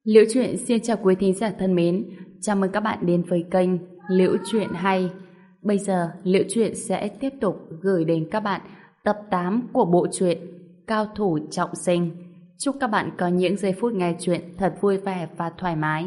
Liễu Chuyện xin chào quý thính giả thân mến, chào mừng các bạn đến với kênh Liễu Chuyện hay. Bây giờ Liễu Chuyện sẽ tiếp tục gửi đến các bạn tập 8 của bộ truyện Cao thủ trọng sinh. Chúc các bạn có những giây phút nghe chuyện thật vui vẻ và thoải mái.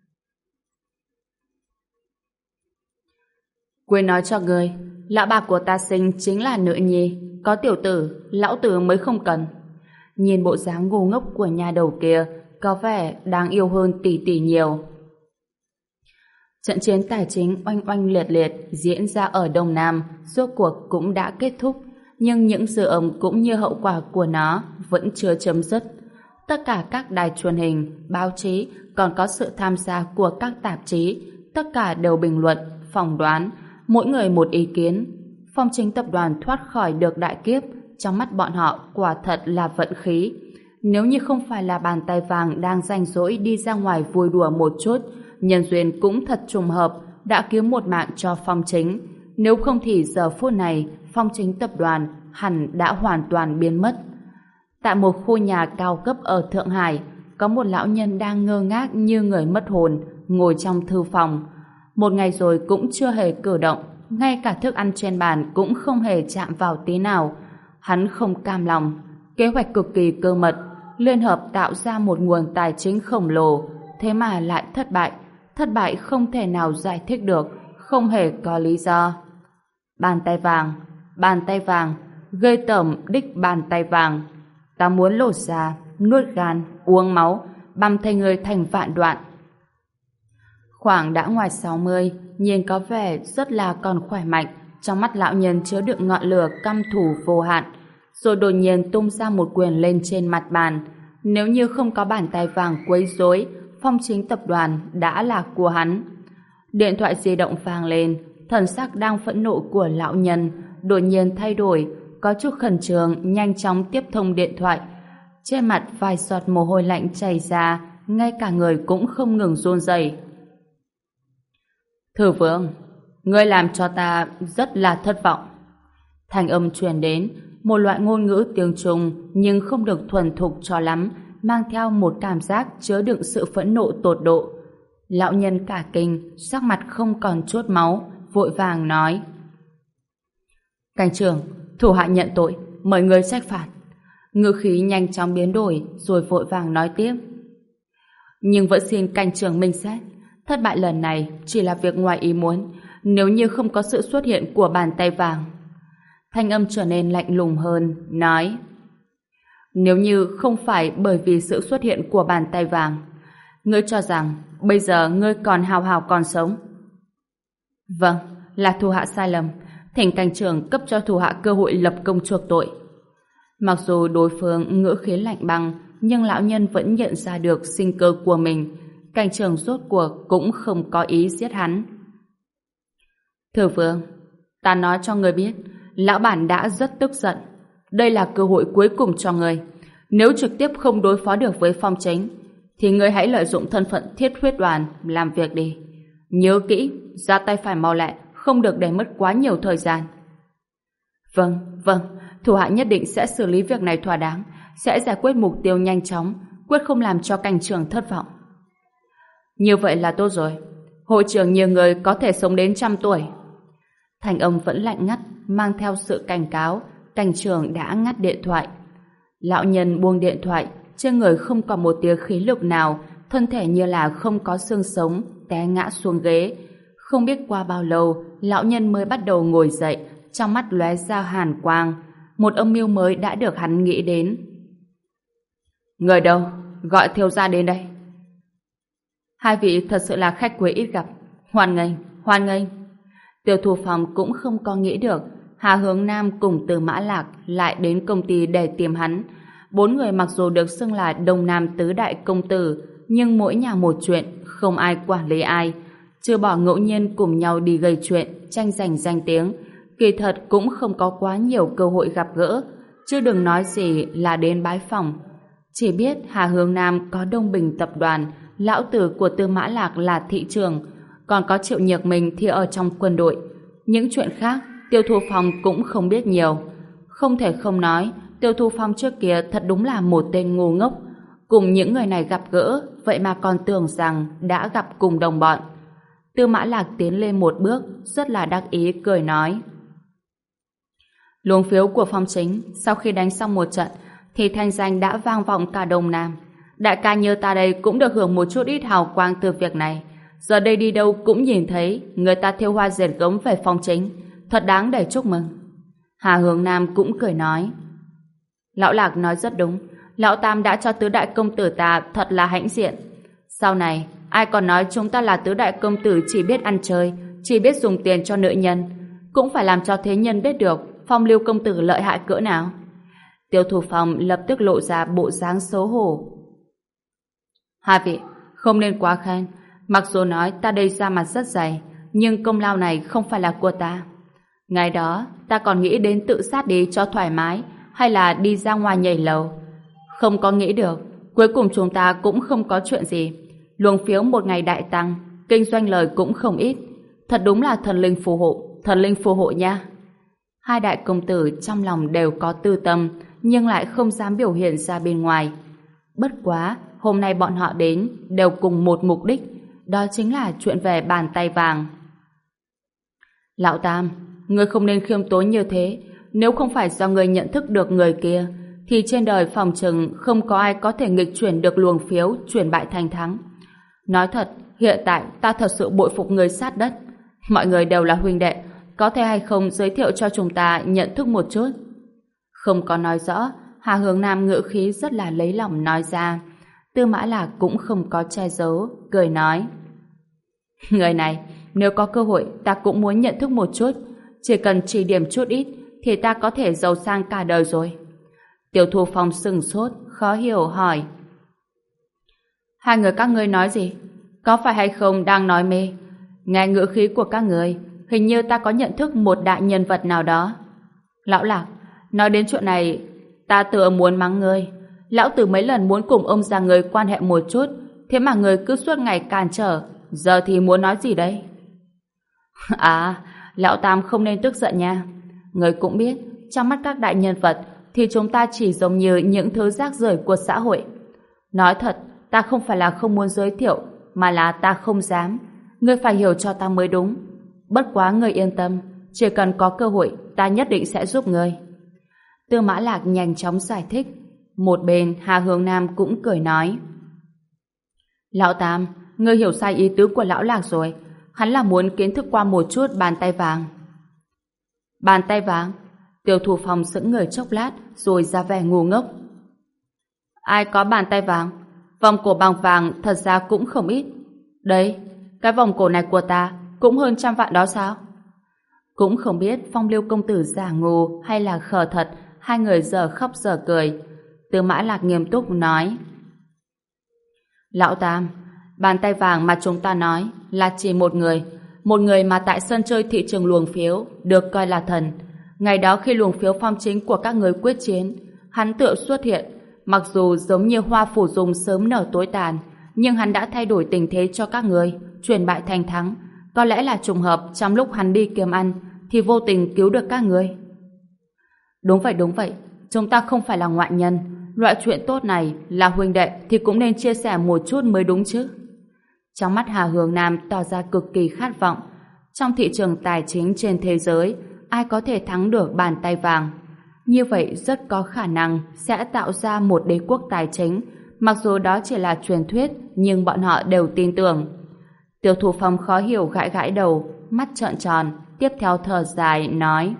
Quên nói cho người, lão bà của ta sinh chính là nữ nhi, có tiểu tử, lão tử mới không cần. Nhìn bộ dáng ngu ngốc của nhà đầu kia, có vẻ đáng yêu hơn tỷ tỷ nhiều. Trận chiến tài chính oanh oanh liệt liệt diễn ra ở Đông Nam rốt cuộc cũng đã kết thúc, nhưng những dư âm cũng như hậu quả của nó vẫn chưa chấm dứt. Tất cả các đài truyền hình, báo chí, còn có sự tham gia của các tạp chí, tất cả đều bình luận, phỏng đoán, mỗi người một ý kiến. Phong Chính tập đoàn thoát khỏi được đại kiếp, trong mắt bọn họ quả thật là vận khí. Nếu như không phải là bàn tay vàng đang rảnh rỗi đi ra ngoài vui đùa một chút, nhân duyên cũng thật trùng hợp đã cứu một mạng cho Phong Chính. Nếu không thì giờ phút này Phong Chính tập đoàn hẳn đã hoàn toàn biến mất. Tại một khu nhà cao cấp ở Thượng Hải, có một lão nhân đang ngơ ngác như người mất hồn, ngồi trong thư phòng. Một ngày rồi cũng chưa hề cử động, ngay cả thức ăn trên bàn cũng không hề chạm vào tí nào. Hắn không cam lòng. Kế hoạch cực kỳ cơ mật, liên hợp tạo ra một nguồn tài chính khổng lồ, thế mà lại thất bại. Thất bại không thể nào giải thích được, không hề có lý do. Bàn tay vàng, ghê tởm đích bàn tay vàng. Ta muốn lột da, nuốt gan, uống máu, băm thay người thành vạn đoạn. Khoảng đã ngoài 60, nhìn có vẻ rất là còn khỏe mạnh, trong mắt lão nhân chứa đựng ngọn lửa căm thù vô hạn, rồi đột nhiên tung ra một quyền lên trên mặt bàn. Nếu như không có bàn tay vàng quấy rối, Phong Chính tập đoàn đã là của hắn. Điện thoại di động vang lên, thần sắc đang phẫn nộ của lão nhân đột nhiên thay đổi, có chút khẩn trương nhanh chóng tiếp thông điện thoại. Trên mặt vài giọt mồ hôi lạnh chảy ra, ngay cả người cũng không ngừng run rẩy. Thư Vương, ngươi làm cho ta rất là thất vọng. Thanh âm truyền đến, một loại ngôn ngữ tiếng Trung nhưng không được thuần thục cho lắm, mang theo một cảm giác chứa đựng sự phẫn nộ tột độ. Lão nhân cả kinh, sắc mặt không còn chút máu, vội vàng nói: Cảnh trưởng, thủ hạ nhận tội, mời người trách phạt. Ngữ khí nhanh chóng biến đổi, rồi vội vàng nói tiếp: Nhưng vẫn xin cảnh trưởng minh xét, thất bại lần này chỉ là việc ngoài ý muốn, nếu như không có sự xuất hiện của bàn tay vàng. Thanh âm trở nên lạnh lùng hơn, nói: Nếu như không phải bởi vì sự xuất hiện của bàn tay vàng, ngươi cho rằng bây giờ ngươi còn hào hào còn sống? Vâng, là thủ hạ sai lầm, thỉnh cảnh trưởng cấp cho thủ hạ cơ hội lập công chuộc tội. Mặc dù đối phương ngữ khí lạnh băng, nhưng lão nhân vẫn nhận ra được sinh cơ của mình. Cảnh trưởng rốt cuộc cũng không có ý giết hắn. Thư Vương, ta nói cho ngươi biết, lão bản đã rất tức giận. Đây là cơ hội cuối cùng cho ngươi. Nếu trực tiếp không đối phó được với Phong Chính, thì ngươi hãy lợi dụng thân phận Thiết Huyết Đoàn làm việc đi. Nhớ kỹ, ra tay phải mau lẹ, không được để mất quá nhiều thời gian. Vâng, thủ hạ nhất định sẽ xử lý việc này thỏa đáng, sẽ giải quyết mục tiêu nhanh chóng, quyết không làm cho cảnh trưởng thất vọng. Như vậy là tốt rồi. Hội trưởng nhiều người có thể sống đến 100 tuổi. Thanh âm vẫn lạnh ngắt, mang theo sự cảnh cáo. Cảnh trưởng đã ngắt điện thoại. Lão nhân buông điện thoại, trên người không còn một tia khí lực nào, thân thể như là không có xương sống, té ngã xuống ghế. Không biết qua bao lâu, lão nhân mới bắt đầu ngồi dậy, trong mắt lóe ra hàn quang. Một âm mưu mới đã được hắn nghĩ đến. Người đâu? Gọi thiếu gia đến đây. Hai vị thật sự là khách quý ít gặp. Hoan nghênh. Tiêu Thu Phong cũng không có nghĩ được Hà Hướng Nam cùng Từ Mã Lạc lại đến công ty để tìm hắn. Bốn người mặc dù được xưng là Đông Nam tứ đại công tử, nhưng mỗi nhà một chuyện, không ai quản lý ai. Trừ bỏ ngẫu nhiên cùng nhau đi gây chuyện, tranh giành danh tiếng, kỳ thật cũng không có quá nhiều cơ hội gặp gỡ, chứ đừng nói gì là đến bái phỏng. Chỉ biết Hà Hướng Nam có Đông Bình tập đoàn, lão tử của Tư Mã Lạc là thị trưởng, còn có Triệu Nhược Minh thì ở trong quân đội. Những chuyện khác, Tiêu Thu Phong cũng không biết nhiều. Không thể không nói, Tiêu Thu Phong trước kia thật đúng là một tên ngu ngốc. Cùng những người này gặp gỡ, vậy mà còn tưởng rằng đã gặp cùng đồng bọn. Tư Mã Lạc tiến lên một bước, rất là đắc ý cười nói: Luồng phiếu của Phong Chính sau khi đánh xong một trận thì thanh danh đã vang vọng cả Đông Nam. Đại ca như ta đây cũng được hưởng một chút ít hào quang từ việc này. Giờ đây đi đâu cũng nhìn thấy người ta thêu hoa dệt gấm về Phong Chính, thật đáng để chúc mừng. Hà Hướng Nam cũng cười nói: Lão Lạc nói rất đúng, Lão Tam đã cho tứ đại công tử ta thật là hãnh diện. Sau này ai còn nói chúng ta là tứ đại công tử chỉ biết ăn chơi, chỉ biết dùng tiền cho nữ nhân, cũng phải làm cho thế nhân biết được Phong Lưu công tử lợi hại cỡ nào. Tiêu Thủ Phong lập tức lộ ra bộ dáng xấu hổ. Hai vị, không nên quá khen. Mặc dù nói ta đây ra mặt rất dày, nhưng công lao này không phải là của ta. Ngày đó, ta còn nghĩ đến tự sát đi cho thoải mái, hay là đi ra ngoài nhảy lầu. Không có nghĩ được, cuối cùng chúng ta cũng không có chuyện gì. Luồng phiếu một ngày đại tăng, kinh doanh lời cũng không ít. Thật đúng là thần linh phù hộ nha. Hai đại công tử trong lòng đều có tư tâm, nhưng lại không dám biểu hiện ra bên ngoài. Bất quá, hôm nay bọn họ đến đều cùng một mục đích, đó chính là chuyện về bàn tay vàng. Lão Tam, ngươi không nên khiêm tốn như thế. Nếu không phải do ngươi nhận thức được người kia, thì trên đời phòng chừng không có ai có thể nghịch chuyển được luồng phiếu chuyển bại thành thắng. Nói thật, hiện tại ta thật sự bội phục người sát đất. Mọi người đều là huynh đệ, có thể hay không giới thiệu cho chúng ta nhận thức một chút? Không có nói rõ, Hà Hướng Nam ngữ khí rất là lấy lòng nói ra. Tư Mã Lạc cũng không có che giấu, cười nói: Người này, nếu có cơ hội ta cũng muốn nhận thức một chút. Chỉ cần chỉ điểm chút ít thì ta có thể giàu sang cả đời rồi. Tiêu Thu Phong sừng sốt, khó hiểu hỏi: Hai người các ngươi nói gì? Có phải hay không đang nói mê? Nghe ngữ khí của các người, hình như ta có nhận thức một đại nhân vật nào đó. Lão Lạc, nói đến chuyện này, ta tựa muốn mắng ngươi. Lão Tử mấy lần muốn cùng ông già người quan hệ một chút, thế mà người cứ suốt ngày cản trở. Giờ thì muốn nói gì đây? À, Lão Tam không nên tức giận nha. Người cũng biết, trong mắt các đại nhân vật thì chúng ta chỉ giống như những thứ rác rưởi của xã hội. Nói thật, ta không phải là không muốn giới thiệu, mà là ta không dám. Ngươi phải hiểu cho ta mới đúng. Bất quá ngươi yên tâm, chỉ cần có cơ hội, ta nhất định sẽ giúp ngươi. Tư Mã Lạc nhanh chóng giải thích. Một bên, Hà Hướng Nam cũng cười nói: Lão Tam, ngươi hiểu sai ý tứ của Lão Lạc rồi. Hắn là muốn kiến thức qua một chút bàn tay vàng. Bàn tay vàng? Tiêu Thủ Phong sững người chốc lát rồi ra vẻ ngu ngốc. Ai có bàn tay vàng? Vòng cổ bằng vàng thật ra cũng không ít. Đấy, cái vòng cổ này của ta cũng hơn 100 vạn đó sao? Cũng không biết Phong Lưu công tử giả ngu hay là khờ thật. Hai người giờ khóc giờ cười. Tư Mã Lạc nghiêm túc nói: Lão Tam, bàn tay vàng mà chúng ta nói là chỉ một người mà tại sân chơi thị trường luồng phiếu được coi là thần. Ngày đó khi luồng phiếu Phong Chính của các người quyết chiến, hắn tựa xuất hiện. Mặc dù giống như hoa phủ dung sớm nở tối tàn, nhưng hắn đã thay đổi tình thế cho các người, chuyển bại thành thắng. Có lẽ là trùng hợp trong lúc hắn đi kiếm ăn thì vô tình cứu được các người. Đúng vậy, chúng ta không phải là ngoại nhân. Loại chuyện tốt này là huynh đệ thì cũng nên chia sẻ một chút mới đúng chứ. Trong mắt Hà Hướng Nam tỏ ra cực kỳ khát vọng. Trong thị trường tài chính trên thế giới, ai có thể thắng được bàn tay vàng? Như vậy rất có khả năng sẽ tạo ra một đế quốc tài chính. Mặc dù đó chỉ là truyền thuyết, nhưng bọn họ đều tin tưởng. Tiêu Thủ Phong khó hiểu gãi gãi đầu, mắt trợn tròn, tiếp theo thở dài nói: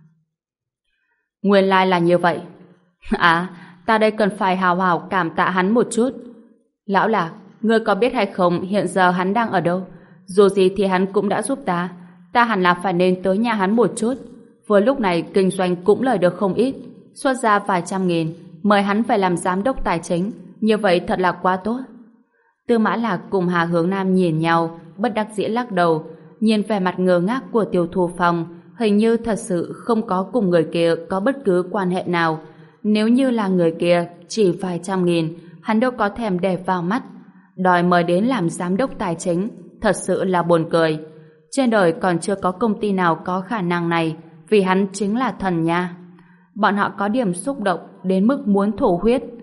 Nguyên lai là như vậy. À, ta đây cần phải hào hào cảm tạ hắn một chút. Lão Lạc, ngươi có biết hay không hiện giờ hắn đang ở đâu? Dù gì thì hắn cũng đã giúp ta. Ta hẳn là phải nên tới nhà hắn một chút. Vừa lúc này kinh doanh cũng lời được không ít. Xuất ra vài trăm nghìn, mời hắn phải làm giám đốc tài chính. Như vậy thật là quá tốt. Tư Mã Lạc cùng Hà Hướng Nam nhìn nhau, bất đắc dĩ lắc đầu. Nhìn vẻ mặt ngơ ngác của Tiêu Thu Phong, hình như thật sự không có cùng người kia có bất cứ quan hệ nào. Nếu như là người kia, chỉ vài trăm nghìn, hắn đâu có thèm để vào mắt. Đòi mời đến làm giám đốc tài chính, thật sự là buồn cười. Trên đời còn chưa có công ty nào có khả năng này, vì hắn chính là thần nha. Bọn họ có điểm xúc động đến mức muốn thổ huyết.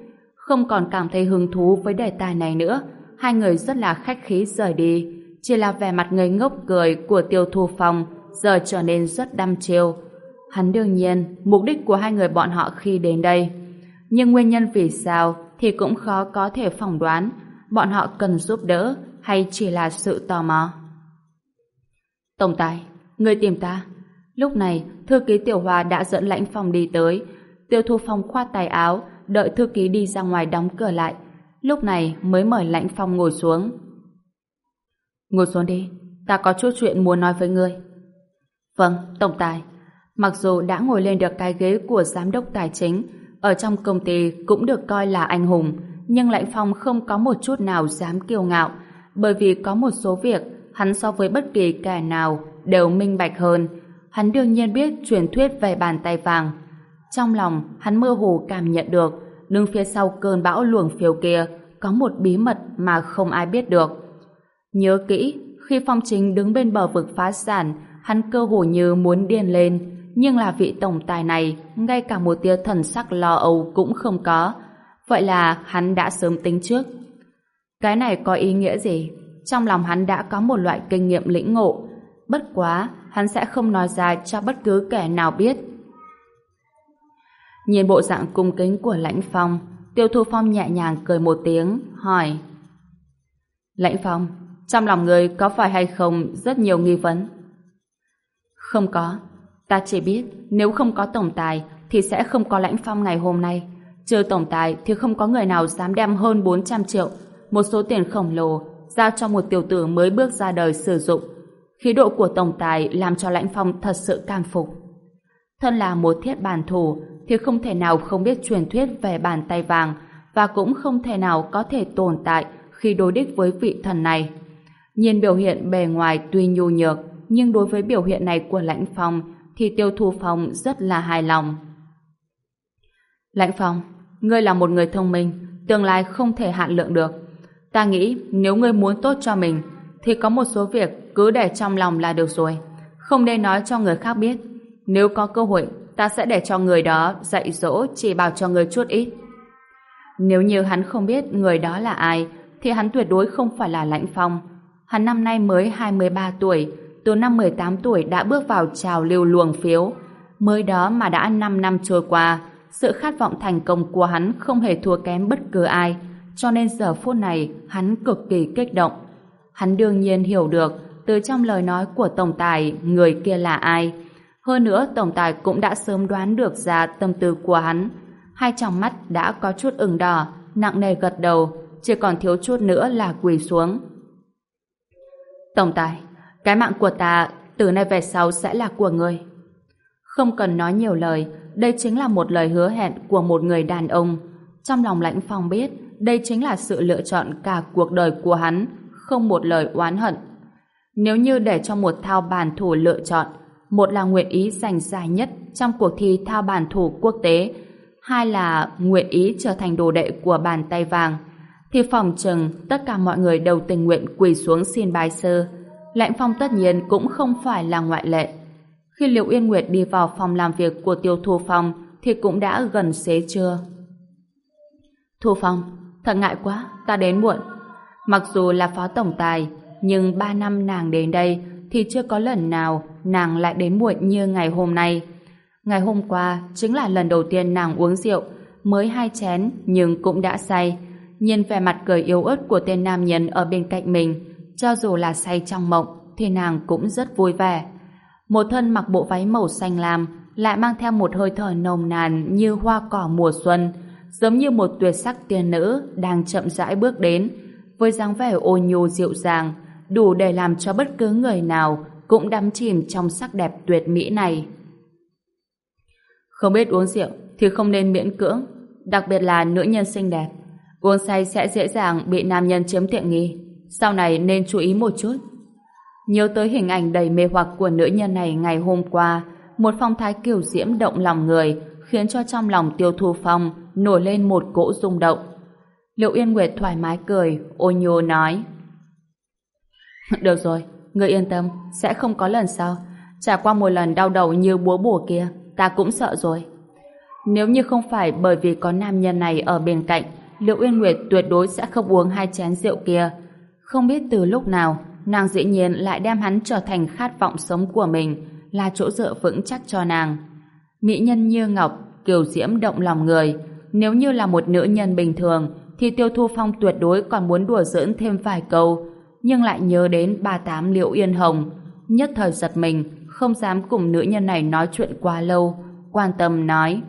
Không còn cảm thấy hứng thú với đề tài này nữa, hai người rất là khách khí rời đi. Chỉ là vẻ mặt ngây ngốc cười của Tiêu Thu Phong giờ trở nên rất đăm chiêu. Hắn đương nhiên mục đích của hai người bọn họ khi đến đây, nhưng nguyên nhân vì sao thì cũng khó có thể phỏng đoán. Bọn họ cần giúp đỡ hay chỉ là sự tò mò? Tổng tài, người tìm ta. Lúc này thư ký Tiểu Hoa đã dẫn Lãnh Phong đi tới. Tiêu Thu Phong khoát tay áo, đợi thư ký đi ra ngoài đóng cửa lại, lúc này mới mời Lãnh Phong ngồi xuống. Ngồi xuống đi, ta có chút chuyện muốn nói với ngươi. Vâng, tổng tài. Mặc dù đã ngồi lên được cái ghế của giám đốc tài chính, ở trong công ty cũng được coi là anh hùng, nhưng Lãnh Phong không có một chút nào dám kiêu ngạo, bởi vì có một số việc hắn so với bất kỳ kẻ nào đều minh bạch hơn. Hắn đương nhiên biết truyền thuyết về bàn tay vàng. Trong lòng hắn mơ hồ cảm nhận được, đứng phía sau cơn bão luồng phiếu kia có một bí mật mà không ai biết được. Nhớ kỹ, khi Phong Chính đứng bên bờ vực phá sản, hắn cơ hồ như muốn điên lên, nhưng là vị tổng tài này ngay cả một tia thần sắc lo âu cũng không có. Vậy là hắn đã sớm tính trước. Cái này có ý nghĩa gì? Trong lòng hắn đã có một loại kinh nghiệm lĩnh ngộ, bất quá hắn sẽ không nói ra cho bất cứ kẻ nào biết. Nhìn bộ dạng cung kính của Lãnh Phong, Tiêu Thu Phong nhẹ nhàng cười một tiếng, hỏi: Lãnh Phong, trong lòng người có phải hay không rất nhiều nghi vấn? Không có, ta chỉ biết nếu không có tổng tài thì sẽ không có Lãnh Phong ngày hôm nay. Trừ tổng tài thì không có người nào dám đem hơn 400 triệu, một số tiền khổng lồ, giao cho một tiểu tử mới bước ra đời sử dụng. Khí độ của tổng tài làm cho Lãnh Phong thật sự cảm phục. Thân là một thiết bản thủ thì không thể nào không biết truyền thuyết về bàn tay vàng, và cũng không thể nào có thể tồn tại khi đối địch với vị thần này. Nhìn biểu hiện bề ngoài tuy nhu nhược, nhưng đối với biểu hiện này của Lãnh Phong thì Tiêu Thu Phong rất là hài lòng. Lãnh Phong, ngươi là một người thông minh, tương lai không thể hạn lượng được. Ta nghĩ nếu ngươi muốn tốt cho mình thì có một số việc cứ để trong lòng là được rồi, không nên nói cho người khác biết. Nếu có cơ hội, ta sẽ để cho người đó dạy dỗ chỉ bảo cho người chút ít. Nếu như hắn không biết người đó là ai thì hắn tuyệt đối không phải là Lãnh Phong. Hắn năm nay mới 23 tuổi, từ năm 18 tuổi đã bước vào trào lưu luồng phiếu. Mới đó mà đã 5 năm trôi qua, sự khát vọng thành công của hắn không hề thua kém bất cứ ai, cho nên giờ phút này hắn cực kỳ kích động. Hắn đương nhiên hiểu được từ trong lời nói của tổng tài người kia là ai. Hơn nữa tổng tài cũng đã sớm đoán được ra tâm tư của hắn. Hai tròng mắt đã có chút ửng đỏ, nặng nề gật đầu, chỉ còn thiếu chút nữa là quỳ xuống. Tổng tài, cái mạng của ta từ nay về sau sẽ là của ngươi. Không cần nói nhiều lời, đây chính là một lời hứa hẹn của một người đàn ông. Trong lòng Lãnh Phong biết đây chính là sự lựa chọn cả cuộc đời của hắn, không một lời oán hận. Nếu như để cho một thao bản thủ lựa chọn, một là nguyện ý giành giải nhất trong cuộc thi thao bản thủ quốc tế, hai là nguyện ý trở thành đồ đệ của bàn tay vàng, thì phòng chừng tất cả mọi người đều tình nguyện quỳ xuống xin bái sư. Lãnh Phong tất nhiên cũng không phải là ngoại lệ. Khi Liệu Yên Nguyệt đi vào phòng làm việc của Tiêu Thu Phong thì cũng đã gần xế trưa. Thu Phong, thật ngại quá, ta đến muộn. Mặc dù là phó tổng tài, nhưng 3 năm nàng đến đây thì chưa có lần nào nàng lại đến muộn như ngày hôm nay. Ngày hôm qua chính là lần đầu tiên nàng uống rượu, mới 2 chén nhưng cũng đã say. Nhìn vẻ mặt cười yếu ớt của tên nam nhân ở bên cạnh mình, cho dù là say trong mộng thì nàng cũng rất vui vẻ. Một thân mặc bộ váy màu xanh lam lại mang theo một hơi thở nồng nàn như hoa cỏ mùa xuân, giống như một tuyệt sắc tiên nữ đang chậm rãi bước đến, với dáng vẻ ôn nhu dịu dàng, đủ để làm cho bất cứ người nào cũng đắm chìm trong sắc đẹp tuyệt mỹ này. Không biết uống rượu thì không nên miễn cưỡng, đặc biệt là nữ nhân xinh đẹp. Uống say sẽ dễ dàng bị nam nhân chiếm tiện nghi, sau này nên chú ý một chút. Nhớ tới hình ảnh đầy mê hoặc của nữ nhân này ngày hôm qua, một phong thái kiều diễm động lòng người, khiến cho trong lòng Tiêu Thu Phong nổi lên một cỗ rung động. Liệu Yên Nguyệt thoải mái cười, ôn nhu nói: Được rồi, ngươi yên tâm, sẽ không có lần sau. Trải qua một lần đau đầu như búa bổ kia, ta cũng sợ rồi. Nếu như không phải bởi vì có nam nhân này ở bên cạnh, Liệu Uyên Nguyệt tuyệt đối sẽ không uống 2 chén rượu kia. Không biết từ lúc nào, nàng dĩ nhiên lại đem hắn trở thành khát vọng sống của mình, là chỗ dựa vững chắc cho nàng. Mỹ nhân như ngọc, kiều diễm động lòng người. Nếu như là một nữ nhân bình thường, thì Tiêu Thu Phong tuyệt đối còn muốn đùa giỡn thêm vài câu, nhưng lại nhớ đến 38 Liễu Yên Hồng, nhất thời giật mình, không dám cùng nữ nhân này nói chuyện quá lâu, quan tâm nói: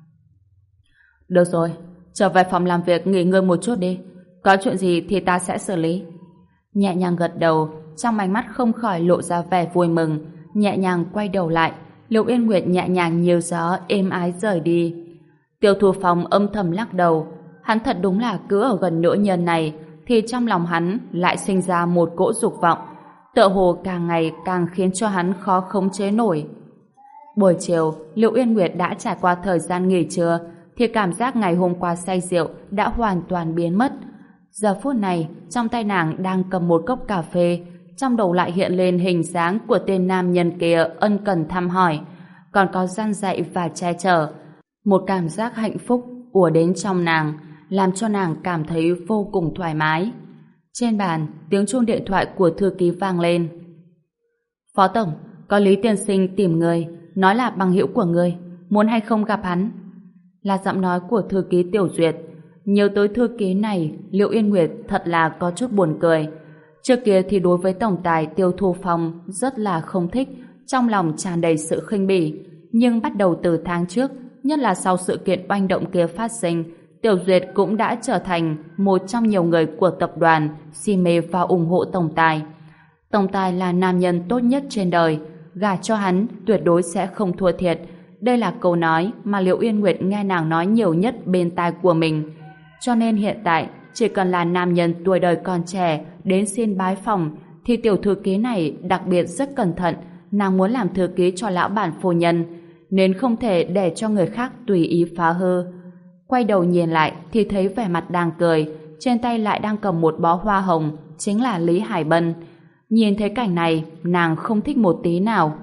được rồi, trở về phòng làm việc nghỉ ngơi một chút đi, có chuyện gì thì ta sẽ xử lý. Nhẹ nhàng gật đầu, trong ánh mắt không khỏi lộ ra vẻ vui mừng, nhẹ nhàng quay đầu lại, Liễu Yên Nguyệt nhẹ nhàng như gió êm ái rời đi. Tiêu Thu Phong âm thầm lắc đầu, hắn thật đúng là cứ ở gần nữ nhân này thì trong lòng hắn lại sinh ra một cỗ dục vọng, tựa hồ càng ngày càng khiến cho hắn khó khống chế nổi. Buổi chiều, Liễu Yên Nguyệt đã trải qua thời gian nghỉ trưa thì cảm giác ngày hôm qua say rượu đã hoàn toàn biến mất. Giờ phút này, trong tay nàng đang cầm một cốc cà phê, trong đầu lại hiện lên hình dáng của tên nam nhân kia ân cần thăm hỏi, còn có răn dạy và che chở. Một cảm giác hạnh phúc ùa đến trong nàng, làm cho nàng cảm thấy vô cùng thoải mái. Trên bàn, tiếng chuông điện thoại của thư ký vang lên. Phó Tổng, có Lý Tiên Sinh tìm người, nói là bằng hữu của người, muốn hay không gặp hắn? Là giọng nói của thư ký Tiểu Duyệt. Nhớ tới thư ký này, Liễu Yên Nguyệt thật là có chút buồn cười. Trước kia thì đối với tổng tài Tiêu Thu Phong rất là không thích, trong lòng tràn đầy sự khinh bỉ. Nhưng bắt đầu từ tháng trước, nhất là sau sự kiện oanh động kia phát sinh, Tiểu Duyệt cũng đã trở thành một trong nhiều người của tập đoàn si mê và ủng hộ tổng tài. Tổng tài là nam nhân tốt nhất trên đời, gả cho hắn tuyệt đối sẽ không thua thiệt. Đây là câu nói mà Liễu Yên Nguyệt nghe nàng nói nhiều nhất bên tai của mình. Cho nên hiện tại, chỉ cần là nam nhân tuổi đời còn trẻ đến xin bái phòng, thì tiểu thư ký này đặc biệt rất cẩn thận, nàng muốn làm thư ký cho lão bản phu nhân, nên không thể để cho người khác tùy ý phá hư. Quay đầu nhìn lại thì thấy vẻ mặt đang cười, trên tay lại đang cầm một bó hoa hồng, chính là Lý Hải Bân. Nhìn thấy cảnh này, nàng không thích một tí nào.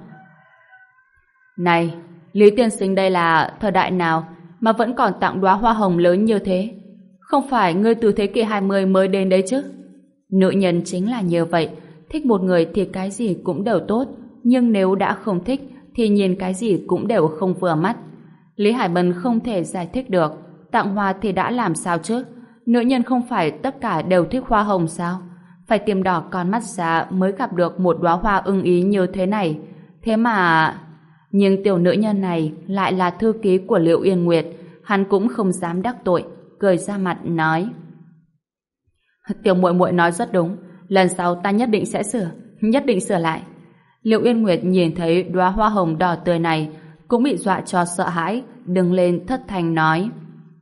Này, Lý Tiên Sinh đây là thời đại nào mà vẫn còn tặng đóa hoa hồng lớn như thế? Không phải ngươi từ thế kỷ 20 mới đến đấy chứ? Nữ nhân chính là như vậy, thích một người thì cái gì cũng đều tốt, nhưng nếu đã không thích thì nhìn cái gì cũng đều không vừa mắt. Lý Hải Bân không thể giải thích được, tặng hoa thì đã làm sao chứ? Nữ nhân không phải tất cả đều thích hoa hồng sao? Phải tìm đỏ con mắt ra mới gặp được một đóa hoa ưng ý như thế này. Thế mà... Nhưng tiểu nữ nhân này lại là thư ký của Liễu Yên Nguyệt, hắn cũng không dám đắc tội, cười ra mặt nói: tiểu muội muội nói rất đúng, lần sau ta nhất định sửa lại. Liễu Yên Nguyệt nhìn thấy đóa hoa hồng đỏ tươi này cũng bị dọa cho sợ hãi, đứng lên thất thanh nói: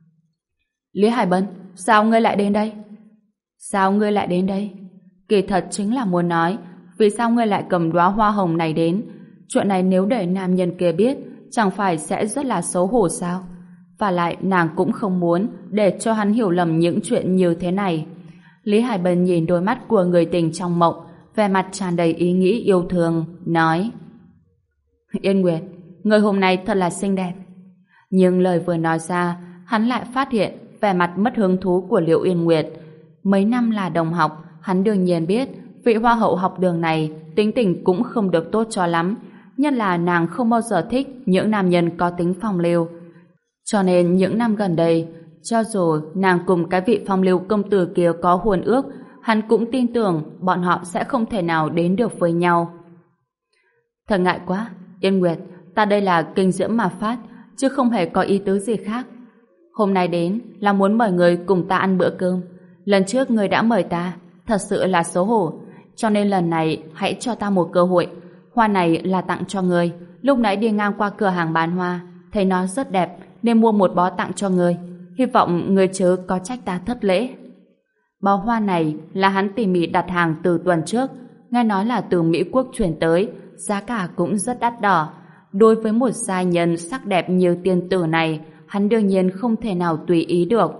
Lý Hải Bân, sao ngươi lại đến đây? Sao ngươi lại đến đây? Kỳ thật chính là muốn nói, vì sao ngươi lại cầm đóa hoa hồng này đến? Chuyện này nếu để nam nhân kia biết, chẳng phải sẽ rất là xấu hổ sao? Và lại nàng cũng không muốn để cho hắn hiểu lầm những chuyện như thế này. Lý Hải Bân nhìn đôi mắt của người tình trong mộng, vẻ mặt tràn đầy ý nghĩ yêu thương, nói: Yên Nguyệt, người hôm nay thật là xinh đẹp. Nhưng lời vừa nói ra, hắn lại phát hiện vẻ mặt mất hứng thú của Liễu Yên Nguyệt. Mấy năm là đồng học, hắn đương nhiên biết vị hoa hậu học đường này tính tình cũng không được tốt cho lắm, nhất là nàng không bao giờ thích những nam nhân có tính phong lưu. Cho nên những năm gần đây, cho dù nàng cùng cái vị phong lưu công tử kia có hôn ước, hắn cũng tin tưởng bọn họ sẽ không thể nào đến được với nhau. Thật ngại quá, Yên Nguyệt, ta đây là kinh diễm mà phát, chứ không hề có ý tứ gì khác. Hôm nay đến là muốn mời người cùng ta ăn bữa cơm. Lần trước người đã mời ta, thật sự là xấu hổ, cho nên lần này hãy cho ta một cơ hội. Hoa này là tặng cho người, lúc nãy đi ngang qua cửa hàng bán hoa, thấy nó rất đẹp nên mua một bó tặng cho người. Hy vọng người chớ có trách ta thất lễ. Bó hoa này là hắn tỉ mỉ đặt hàng từ tuần trước, nghe nói là từ Mỹ Quốc chuyển tới, giá cả cũng rất đắt đỏ. Đối với một giai nhân sắc đẹp như tiên tử này, hắn đương nhiên không thể nào tùy ý được.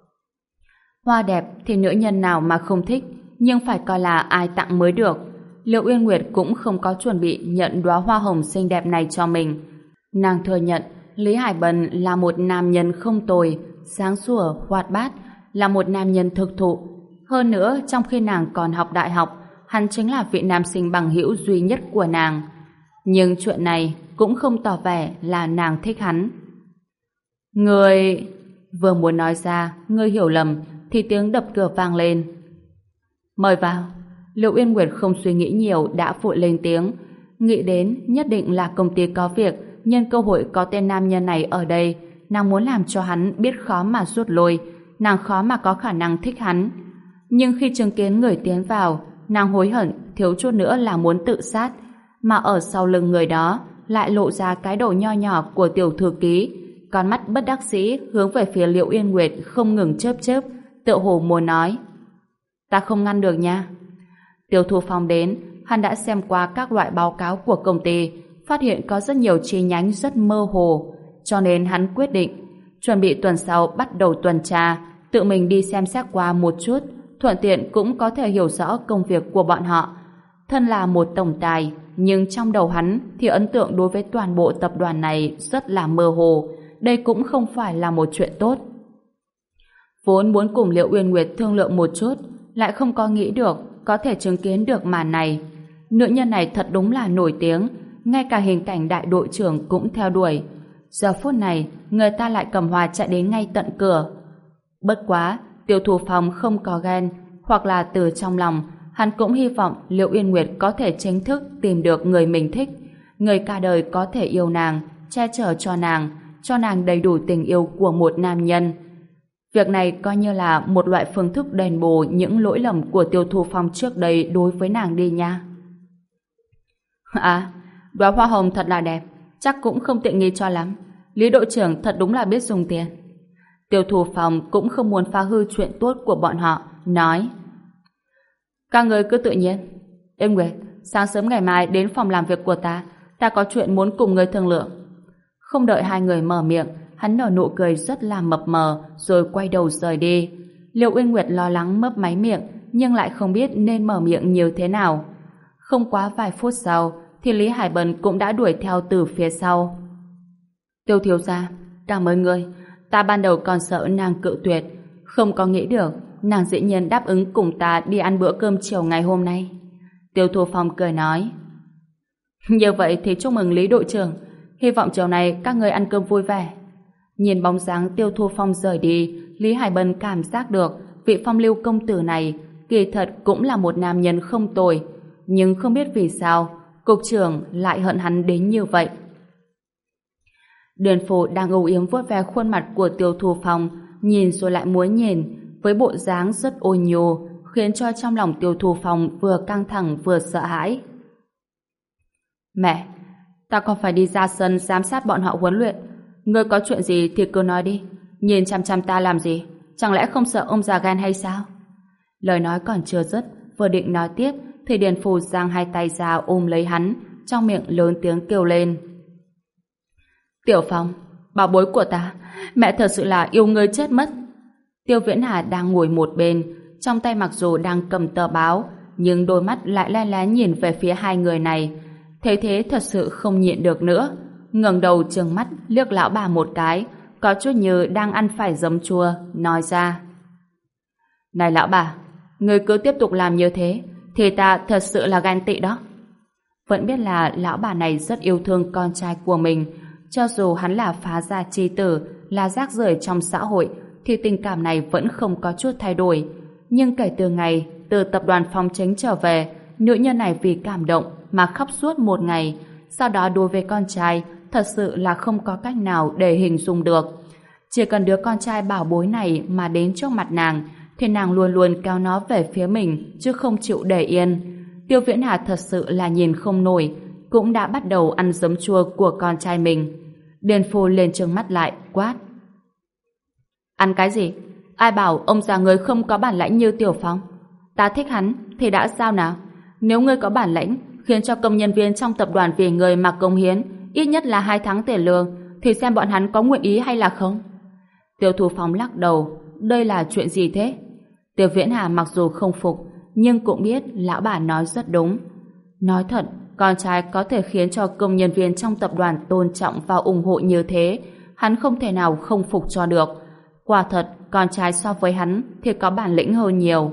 Hoa đẹp thì nữ nhân nào mà không thích, nhưng phải coi là ai tặng mới được. Liễu Uyên Nguyệt cũng không có chuẩn bị nhận đóa hoa hồng xinh đẹp này cho mình. Nàng thừa nhận Lý Hải Bân là một nam nhân không tồi, sáng sủa, hoạt bát, là một nam nhân thực thụ. Hơn nữa, trong khi nàng còn học đại học, hắn chính là vị nam sinh bằng hữu duy nhất của nàng. Nhưng chuyện này cũng không tỏ vẻ là nàng thích hắn. Người... Vừa muốn nói ra, ngươi hiểu lầm, thì tiếng đập cửa vang lên. Mời vào. Liệu Uyên Nguyệt không suy nghĩ nhiều đã vội lên tiếng. Nghĩ đến nhất định là công ty có việc, nhân cơ hội có tên nam nhân này ở đây, nàng muốn làm cho hắn biết khó mà rút lui, nàng khó mà có khả năng thích hắn. Nhưng khi chứng kiến người tiến vào, nàng hối hận thiếu chút nữa là muốn tự sát, mà ở sau lưng người đó lại lộ ra cái đầu nho nhỏ của tiểu thư ký, con mắt bất đắc dĩ hướng về phía Liệu Yên Nguyệt không ngừng chớp chớp, tựa hồ muốn nói: ta không ngăn được nha. Tiêu Thu Phong đến, hắn đã xem qua các loại báo cáo của công ty, phát hiện có rất nhiều chi nhánh rất mơ hồ, cho nên hắn quyết định chuẩn bị tuần sau bắt đầu tuần tra, tự mình đi xem xét qua một chút, thuận tiện cũng có thể hiểu rõ công việc của bọn họ. Thân là một tổng tài, nhưng trong đầu hắn thì ấn tượng đối với toàn bộ tập đoàn này rất là mơ hồ, đây cũng không phải là một chuyện tốt. Vốn muốn cùng Liệu Uyên Nguyệt thương lượng một chút, lại không có nghĩ được có thể chứng kiến được màn này. Nữ nhân này thật đúng là nổi tiếng, ngay cả hình cảnh đại đội trưởng cũng theo đuổi. Giờ phút này, người ta lại cầm hòa chạy đến ngay tận cửa. Bất quá, Tiêu Thu Phong không có ghen, hoặc là từ trong lòng, hắn cũng hy vọng Liệu Uyên Nguyệt có thể chính thức tìm được người mình thích, người cả đời có thể yêu nàng, che chở cho nàng đầy đủ tình yêu của một nam nhân. Việc này coi như là một loại phương thức đền bù những lỗi lầm của Tiêu Thu Phong trước đây đối với nàng đi nha. À, đóa hoa hồng thật là đẹp, chắc cũng không tiện nghi cho lắm. Lý đội trưởng thật đúng là biết dùng tiền. Tiêu Thu Phong cũng không muốn phá hư chuyện tốt của bọn họ, nói: các người cứ tự nhiên. Em Nguyệt, sáng sớm ngày mai đến phòng làm việc của ta có chuyện muốn cùng người thương lượng. Không đợi hai người mở miệng, hắn nở nụ cười rất là mập mờ rồi quay đầu rời đi. Liệu Uyên Nguyệt lo lắng mấp máy miệng nhưng lại không biết nên mở miệng như thế nào. Không quá vài phút sau thì Lý Hải Bân cũng đã đuổi theo từ phía sau. Tiêu thiếu gia, cảm ơn ngươi. Ta ban đầu còn sợ nàng cự tuyệt, không có nghĩ được nàng dĩ nhiên đáp ứng cùng ta đi ăn bữa cơm chiều ngày hôm nay. Tiêu Thu Phong cười nói: như vậy thì chúc mừng Lý đội trưởng, hy vọng chiều nay các người ăn cơm vui vẻ. Nhìn bóng dáng Tiêu Thu Phong rời đi, Lý Hải Bân cảm giác được vị phong lưu công tử này kỳ thật cũng là một nam nhân không tồi, nhưng không biết vì sao cục trưởng lại hận hắn đến như vậy. Điền Phù đang âu yếm vuốt ve khuôn mặt của Tiêu Thu Phong, nhìn rồi lại muốn nhìn, với bộ dáng rất ôn nhu, khiến cho trong lòng Tiêu Thu Phong vừa căng thẳng vừa sợ hãi. Mẹ, ta còn phải đi ra sân giám sát bọn họ huấn luyện. Ngươi có chuyện gì thì cứ nói đi, nhìn chăm chăm ta làm gì? Chẳng lẽ không sợ ông già ghen hay sao? Lời nói còn chưa dứt, vừa định nói tiếp thì Điền Phù giang hai tay ra ôm lấy hắn, trong miệng lớn tiếng kêu lên: Tiểu Phong, bảo bối của ta, mẹ thật sự là yêu ngươi chết mất. Tiêu Viễn Hà đang ngồi một bên, trong tay mặc dù đang cầm tờ báo, nhưng đôi mắt lại le lén nhìn về phía hai người này. Thấy thế thật sự không nhịn được nữa, ngẩng đầu trừng mắt liếc lão bà một cái, có chút như đang ăn phải giấm chua, nói ra: Này lão bà, ngươi cứ tiếp tục làm như thế thì ta thật sự là ganh tị đó. Vẫn biết là lão bà này rất yêu thương con trai của mình, cho dù hắn là phá gia chi tử, là rác rưởi trong xã hội, thì tình cảm này vẫn không có chút thay đổi. Nhưng kể từ ngày từ tập đoàn Phong Chính trở về, nữ nhân này vì cảm động mà khóc suốt một ngày. Sau đó đối với con trai thật sự là không có cách nào để hình dung được. Chỉ cần đứa con trai bảo bối này mà đến trước mặt nàng thì nàng luôn luôn kéo nó về phía mình, chứ không chịu để yên. Tiêu Viễn Hà thật sự là nhìn không nổi, cũng đã bắt đầu ăn giấm chua của con trai mình. Điền Phu lên trừng mắt lại quát: Ăn cái gì? Ai bảo ông già người không có bản lãnh như Tiểu Phong? Ta thích hắn thì đã sao nào? Nếu ngươi có bản lãnh khiến cho công nhân viên trong tập đoàn vì người mà cống hiến ít nhất là 2 tháng tiền lương, thì xem bọn hắn có nguyện ý hay là không? Tiêu Thu Phong lắc đầu: Đây là chuyện gì thế? Tiêu Viễn Hà mặc dù không phục, nhưng cũng biết lão bà nói rất đúng. Nói thật, con trai có thể khiến cho công nhân viên trong tập đoàn tôn trọng và ủng hộ như thế, hắn không thể nào không phục cho được. Quả thật, con trai so với hắn thì có bản lĩnh hơn nhiều.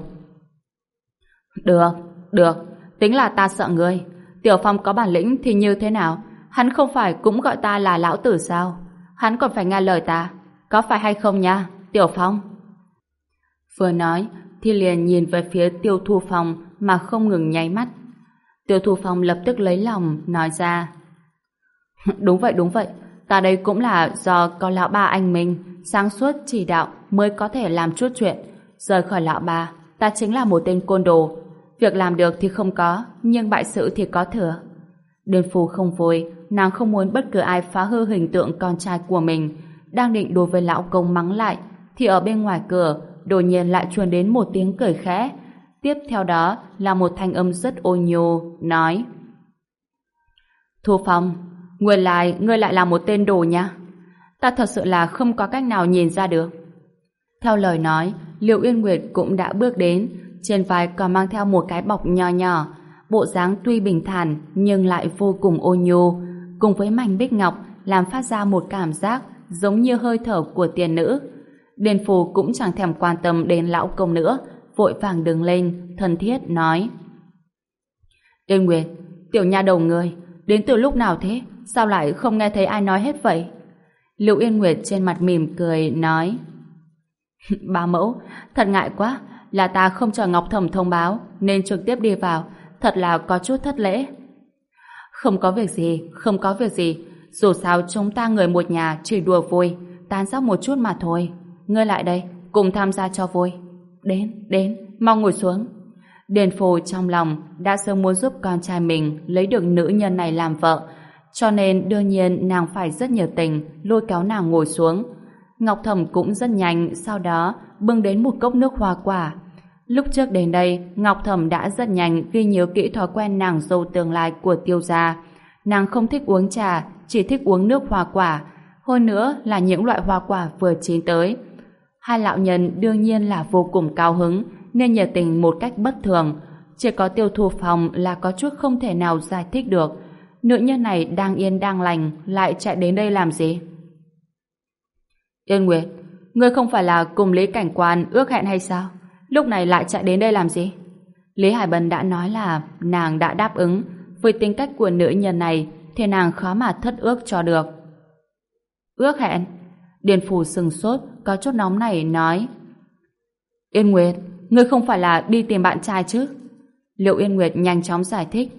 Được, được, tính là ta sợ ngươi. Tiểu Phong có bản lĩnh thì như thế nào? Hắn không phải cũng gọi ta là lão tử sao? Hắn còn phải nghe lời ta. Có phải hay không nha, Tiểu Phong? Vừa nói thì liền nhìn về phía Tiêu Thu Phong mà không ngừng nháy mắt. Tiêu Thu Phong lập tức lấy lòng nói ra. Đúng vậy, ta đây cũng là do có lão ba anh mình sáng suốt chỉ đạo mới có thể làm chút chuyện. Rời khỏi lão ba, ta chính là một tên côn đồ. Việc làm được thì không có, nhưng bại sự thì có thừa. Điền Phù không vui, nàng không muốn bất cứ ai phá hư hình tượng con trai của mình. Đang định đối với lão công mắng lại, thì ở bên ngoài cửa đột nhiên lại truyền đến một tiếng cười khẽ. Tiếp theo đó là một thanh âm rất ôn nhu nói: Thu Phong, nguyên lai ngươi lại là một tên đồ nha. Ta thật sự là không có cách nào nhìn ra được. Theo lời nói, Liệu Uyên Nguyệt cũng đã bước đến, trên vai còn mang theo một cái bọc nho nhỏ. Bộ dáng tuy bình thản nhưng lại vô cùng ôn nhu, cùng với mảnh bích ngọc làm phát ra một cảm giác giống như hơi thở của tiền nữ. Điền Phù cũng chẳng thèm quan tâm đến lão công nữa, vội vàng đứng lên, thân thiết nói: Yên Nguyệt, tiểu nha đầu ngươi, đến từ lúc nào thế? Sao lại không nghe thấy ai nói hết vậy? Liệu Yên Nguyệt trên mặt mỉm cười nói: Bá mẫu, thật ngại quá, là ta không chờ Ngọc Thẩm thông báo nên trực tiếp đi vào, thật là có chút thất lễ. Không có việc gì, dù sao chúng ta người một nhà chỉ đùa vui, tán dóc một chút mà thôi. Ngươi lại đây, cùng tham gia cho vui. Đến, mau ngồi xuống. Điền Phù trong lòng đã sớm muốn giúp con trai mình lấy được nữ nhân này làm vợ, cho nên đương nhiên nàng phải rất nhiệt tình lôi kéo nàng ngồi xuống. Ngọc Thẩm cũng rất nhanh sau đó bưng đến một cốc nước hoa quả. Lúc trước đến đây, Ngọc Thẩm đã rất nhanh ghi nhớ kỹ thói quen nàng dâu tương lai của Tiêu gia. Nàng không thích uống trà, chỉ thích uống nước hoa quả, hơn nữa là những loại hoa quả vừa chín tới. Hai lão nhân đương nhiên là vô cùng cao hứng, nên nhiệt tình một cách bất thường. Chỉ có Tiêu Thu Phong là có chút không thể nào giải thích được. Nữ nhân này đang yên đang lành, lại chạy đến đây làm gì? Yên Nguyệt, ngươi không phải là cùng Lý Cảnh Quan ước hẹn hay sao? Lúc này lại chạy đến đây làm gì? Lý Hải Bân đã nói là nàng đã đáp ứng. Với tính cách của nữ nhân này thì nàng khó mà thất ước cho được. Ước hẹn? Điền Phù sừng sốt, có chút nóng nảy nói: Yên Nguyệt, ngươi không phải là đi tìm bạn trai chứ? Liệu Yên Nguyệt nhanh chóng giải thích: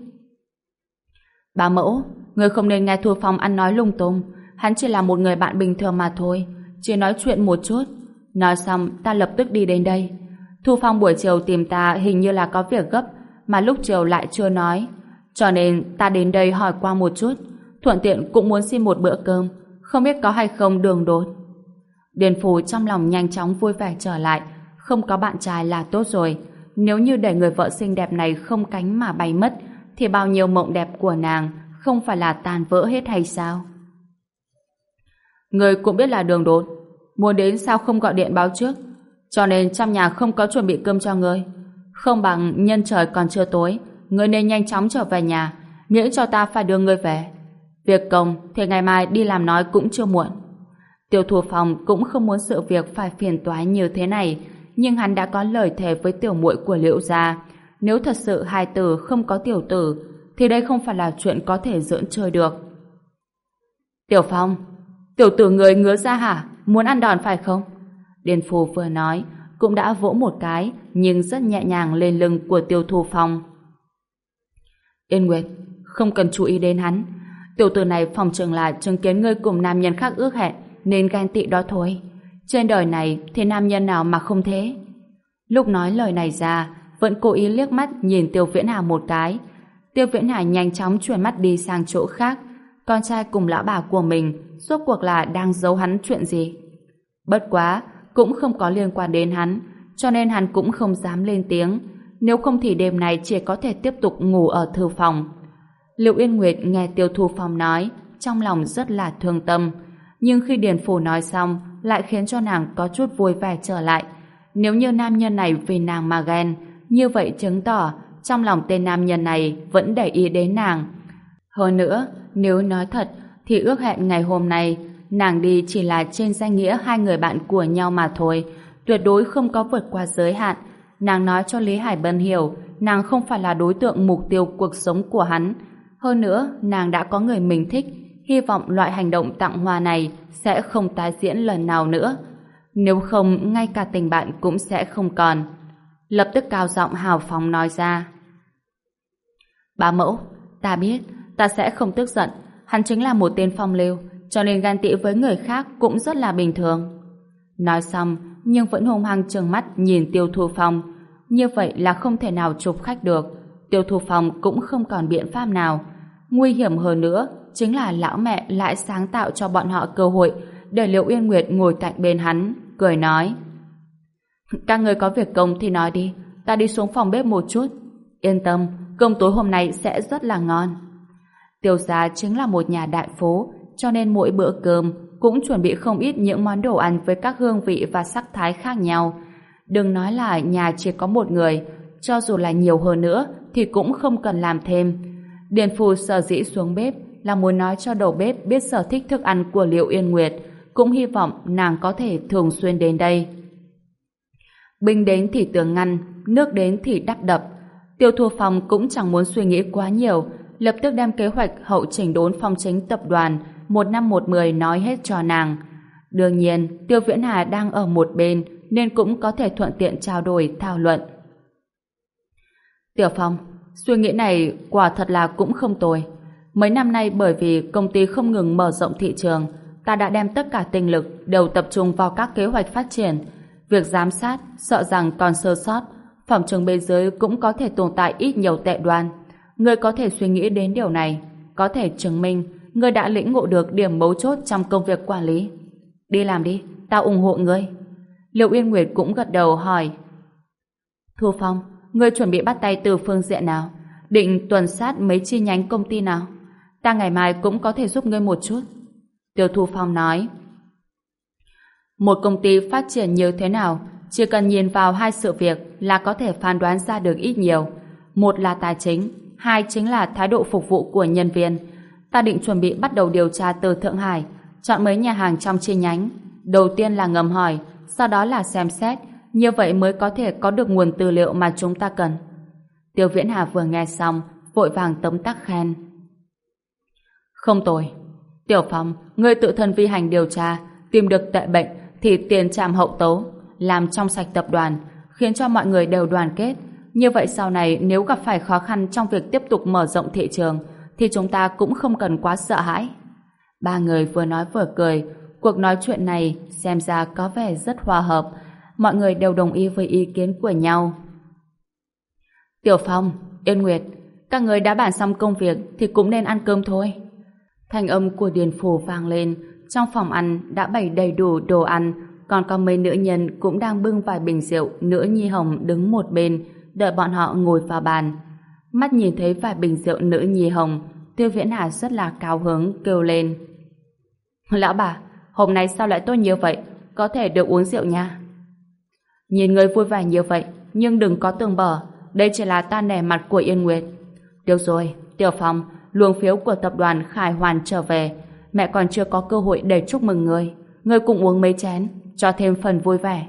Bá mẫu, ngươi không nên nghe Thu Phong ăn nói lung tung. Hắn chỉ là một người bạn bình thường mà thôi, chỉ nói chuyện một chút. Nói xong ta lập tức đi đến đây. Thu Phong buổi chiều tìm ta hình như là có việc gấp, mà lúc chiều lại chưa nói, cho nên ta đến đây hỏi qua một chút, thuận tiện cũng muốn xin một bữa cơm, không biết có hay không đường đột. Điền Phù trong lòng nhanh chóng vui vẻ trở lại, không có bạn trai là tốt rồi. Nếu như để người vợ xinh đẹp này không cánh mà bay mất, thì bao nhiêu mộng đẹp của nàng không phải là tan vỡ hết hay sao? Người cũng biết là đường đột, muốn đến sao không gọi điện báo trước, cho nên trong nhà không có chuẩn bị cơm cho ngươi. Không bằng nhân trời còn chưa tối, ngươi nên nhanh chóng trở về nhà, miễn cho ta phải đưa ngươi về. Việc công thì ngày mai đi làm nói cũng chưa muộn. Tiêu Thu Phong cũng không muốn sự việc phải phiền toái như thế này, nhưng hắn đã có lời thề với tiểu muội của Liễu gia, nếu thật sự hai tử không có tiểu tử thì đây không phải là chuyện có thể giỡn chơi được. Tiểu Phong, tiểu tử người ngứa ra hả? Muốn ăn đòn phải không? Điền Phù vừa nói cũng đã vỗ một cái nhưng rất nhẹ nhàng lên lưng của Tiêu Thu Phong. Yên Nguyệt, không cần chú ý đến hắn. Tiểu tử này phòng chừng là chứng kiến ngươi cùng nam nhân khác ước hẹn nên ghen tị đó thôi. Trên đời này thì nam nhân nào mà không thế? Lúc nói lời này ra vẫn cố ý liếc mắt nhìn Tiêu Viễn Hà một cái. Tiêu Viễn Hà nhanh chóng chuyển mắt đi sang chỗ khác. Con trai cùng lão bà của mình rốt cuộc là đang giấu hắn chuyện gì? Bất quá cũng không có liên quan đến hắn, cho nên hắn cũng không dám lên tiếng. Nếu không thì đêm này chỉ có thể tiếp tục ngủ ở thư phòng. Liệu Yên Nguyệt nghe Tiêu Thu Phong nói, trong lòng rất là thương tâm. Nhưng khi Điền Phù nói xong, lại khiến cho nàng có chút vui vẻ trở lại. Nếu như nam nhân này vì nàng mà ghen, như vậy chứng tỏ trong lòng tên nam nhân này vẫn để ý đến nàng. Hơn nữa, nếu nói thật, thì ước hẹn ngày hôm nay nàng đi chỉ là trên danh nghĩa hai người bạn của nhau mà thôi, tuyệt đối không có vượt qua giới hạn. Nàng nói cho Lý Hải Bân hiểu nàng không phải là đối tượng mục tiêu cuộc sống của hắn. Hơn nữa, nàng đã có người mình thích, hy vọng loại hành động tặng hoa này sẽ không tái diễn lần nào nữa. Nếu không, ngay cả tình bạn cũng sẽ không còn. Lập tức cao giọng hào phóng nói ra. Bá mẫu, ta biết, ta sẽ không tức giận. Hắn chính là một tên phong lưu, cho nên ganh tị với người khác cũng rất là bình thường. Nói xong, nhưng vẫn hung hăng trừng mắt nhìn Tiêu Thu Phong. Như vậy là không thể nào chụp khách được. Tiêu Thu Phong cũng không còn biện pháp nào. Nguy hiểm hơn nữa, chính là lão mẹ lại sáng tạo cho bọn họ cơ hội để Liễu Yên Nguyệt ngồi cạnh bên hắn, cười nói. Các người có việc công thì nói đi, ta đi xuống phòng bếp một chút. Yên tâm, cơm tối hôm nay sẽ rất là ngon. Tiêu gia chính là một nhà đại phố, cho nên mỗi bữa cơm cũng chuẩn bị không ít những món đồ ăn với các hương vị và sắc thái khác nhau. Đừng nói là nhà chỉ có một người, cho dù là nhiều hơn nữa thì cũng không cần làm thêm. Điền Phù sở dĩ xuống bếp là muốn nói cho đầu bếp biết sở thích thức ăn của Liễu Yên Nguyệt, cũng hy vọng nàng có thể thường xuyên đến đây. Binh đến thì tường ngăn, nước đến thì đắp đập. Tiêu Thu Phong cũng chẳng muốn suy nghĩ quá nhiều, lập tức đem kế hoạch hậu chỉnh đốn phong chính tập đoàn 1/10 nói hết cho nàng. Đương nhiên, Tiêu Viễn Hà đang ở một bên nên cũng có thể thuận tiện trao đổi thảo luận. Tiểu Phong, suy nghĩ này quả thật là cũng không tồi. Mấy năm nay bởi vì công ty không ngừng mở rộng thị trường, ta đã đem tất cả tinh lực đều tập trung vào các kế hoạch phát triển. Việc giám sát sợ rằng còn sơ sót, phòng trường bên dưới cũng có thể tồn tại ít nhiều tệ đoan. Ngươi có thể suy nghĩ đến điều này, có thể chứng minh ngươi đã lĩnh ngộ được điểm mấu chốt trong công việc quản lý. Đi làm đi, ta ủng hộ ngươi. Liễu Yên Nguyệt cũng gật đầu hỏi. Thu Phong, ngươi chuẩn bị bắt tay từ phương diện nào? Định tuần sát mấy chi nhánh công ty nào? Ta ngày mai cũng có thể giúp ngươi một chút. Tiêu Thu Phong nói. Một công ty phát triển như thế nào, chỉ cần nhìn vào hai sự việc là có thể phán đoán ra được ít nhiều. Một là tài chính, hai chính là thái độ phục vụ của nhân viên. Ta định chuẩn bị bắt đầu điều tra từ Thượng Hải, chọn mấy nhà hàng trong chi nhánh. Đầu tiên là ngầm hỏi, sau đó là xem xét, như vậy mới có thể có được nguồn tư liệu mà chúng ta cần. Tiêu Viễn Hà vừa nghe xong, vội vàng tấm tắc khen. Không tồi. Tiểu Phong, ngươi tự thân vi hành điều tra, tìm được tệ bệnh thì tiền trảm hậu tấu, làm trong sạch tập đoàn, khiến cho mọi người đều đoàn kết. Như vậy sau này nếu gặp phải khó khăn trong việc tiếp tục mở rộng thị trường thì chúng ta cũng không cần quá sợ hãi. Ba người vừa nói vừa cười. Cuộc nói chuyện này xem ra có vẻ rất hòa hợp. Mọi người đều đồng ý với ý kiến của nhau. Tiểu Phong, Yên Nguyệt, các người đã bàn xong công việc thì cũng nên ăn cơm thôi. Thanh âm của Điền Phủ vang lên. Trong phòng ăn đã bày đầy đủ đồ ăn, còn có mấy nữ nhân cũng đang bưng vài bình rượu. Nữ nhi hồng đứng một bên đợi bọn họ ngồi vào bàn. Mắt nhìn thấy vài bình rượu nữ nhi hồng, Tiêu Viễn Hà rất là cao hứng kêu lên. Lão bà, hôm nay sao lại tốt như vậy? Có thể được uống rượu nha. Nhìn người vui vẻ như vậy, nhưng đừng có tưởng bở, đây chỉ là ta nể mặt của Yên Nguyệt. Được rồi, Tiểu Phong, luồng phiếu của tập đoàn Khải Hoàn trở về, mẹ còn chưa có cơ hội để chúc mừng ngươi. Ngươi cũng uống mấy chén, cho thêm phần vui vẻ.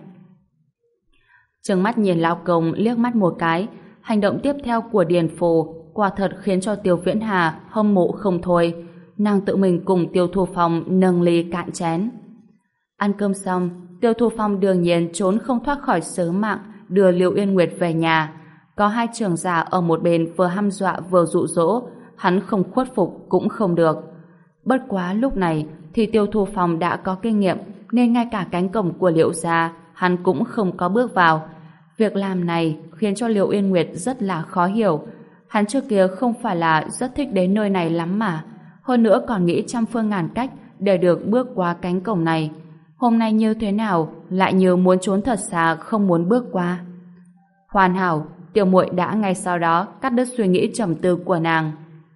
Trừng mắt nhìn lão công liếc mắt một cái, hành động tiếp theo của Điền Phù quả thật khiến cho Tiêu Viễn Hà hâm mộ không thôi. Nàng tự mình cùng Tiêu Thu Phong nâng ly cạn chén. Ăn cơm xong, Tiêu Thu Phong đương nhiên trốn không thoát khỏi sứ mạng đưa Liễu Yên Nguyệt về nhà. Có hai trưởng giả ở một bên vừa hăm dọa vừa dụ dỗ, hắn không khuất phục cũng không được. Bất quá lúc này thì Tiêu Thu Phong đã có kinh nghiệm, nên ngay cả cánh cổng của Liễu gia hắn cũng không có bước vào. Việc làm này khiến cho Liễu Yên Nguyệt rất là khó hiểu. Hắn trước kia không phải là rất thích đến nơi này lắm mà, hơn nữa còn nghĩ trăm phương ngàn cách để được bước qua cánh cổng này. Hôm nay như thế nào lại như muốn trốn thật xa, không muốn bước qua. Hoàn hảo, tiểu muội đã ngay sau đó cắt đứt suy nghĩ trầm tư của nàng.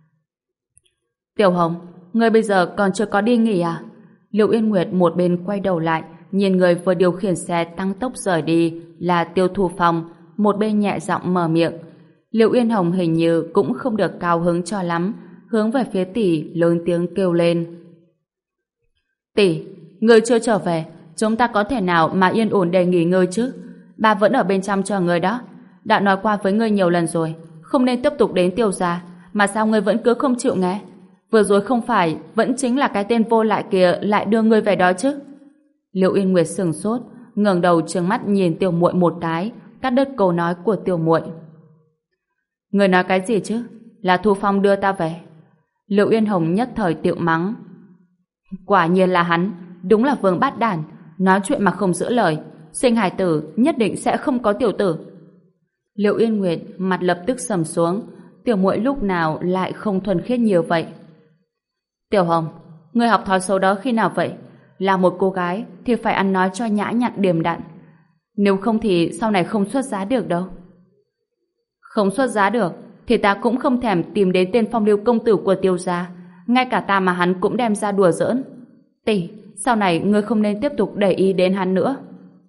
Tiểu Hồng, ngươi bây giờ còn chưa có đi nghỉ à? Liễu Yên Nguyệt một bên quay đầu lại, nhìn người vừa điều khiển xe tăng tốc rời đi là Tiêu Thu Phong, một bên nhẹ giọng mở miệng. Liễu Yên Hồng hình như cũng không được cao hứng cho lắm, hướng về phía tỷ lớn tiếng kêu lên. Tỷ, người chưa trở về, chúng ta có thể nào mà yên ổn để nghỉ ngơi chứ? Ba vẫn ở bên trong chờ người đó. Đã nói qua với ngươi nhiều lần rồi, không nên tiếp tục đến Tiêu gia, mà sao ngươi vẫn cứ không chịu nghe? Vừa rồi không phải vẫn chính là cái tên vô lại kia lại đưa ngươi về đó chứ? Liễu Yên Nguyệt sững sốt, ngẩng đầu trừng mắt nhìn Tiểu Muội một cái, cắt đứt câu nói của Tiểu Muội. Ngươi nói cái gì chứ? Là Thu Phong đưa ta về? Liễu Yên Hồng nhất thời tiệu mắng. Quả nhiên là hắn, đúng là vương bát đản, nói chuyện mà không giữ lời, sinh hài tử nhất định sẽ không có tiểu tử. Liễu Yên Nguyệt mặt lập tức sầm xuống, Tiểu Muội lúc nào lại không thuần khiết nhiều vậy? Tiểu Hồng, ngươi học thói xấu đó khi nào vậy? Là một cô gái thì phải ăn nói cho nhã nhặn điềm đạm, nếu không thì sau này không xuất giá được đâu. Không xuất giá được thì ta cũng không thèm tìm đến tên phong lưu công tử của Tiêu gia, ngay cả ta mà hắn cũng đem ra đùa giỡn. Tỷ, sau này ngươi không nên tiếp tục để ý đến hắn nữa.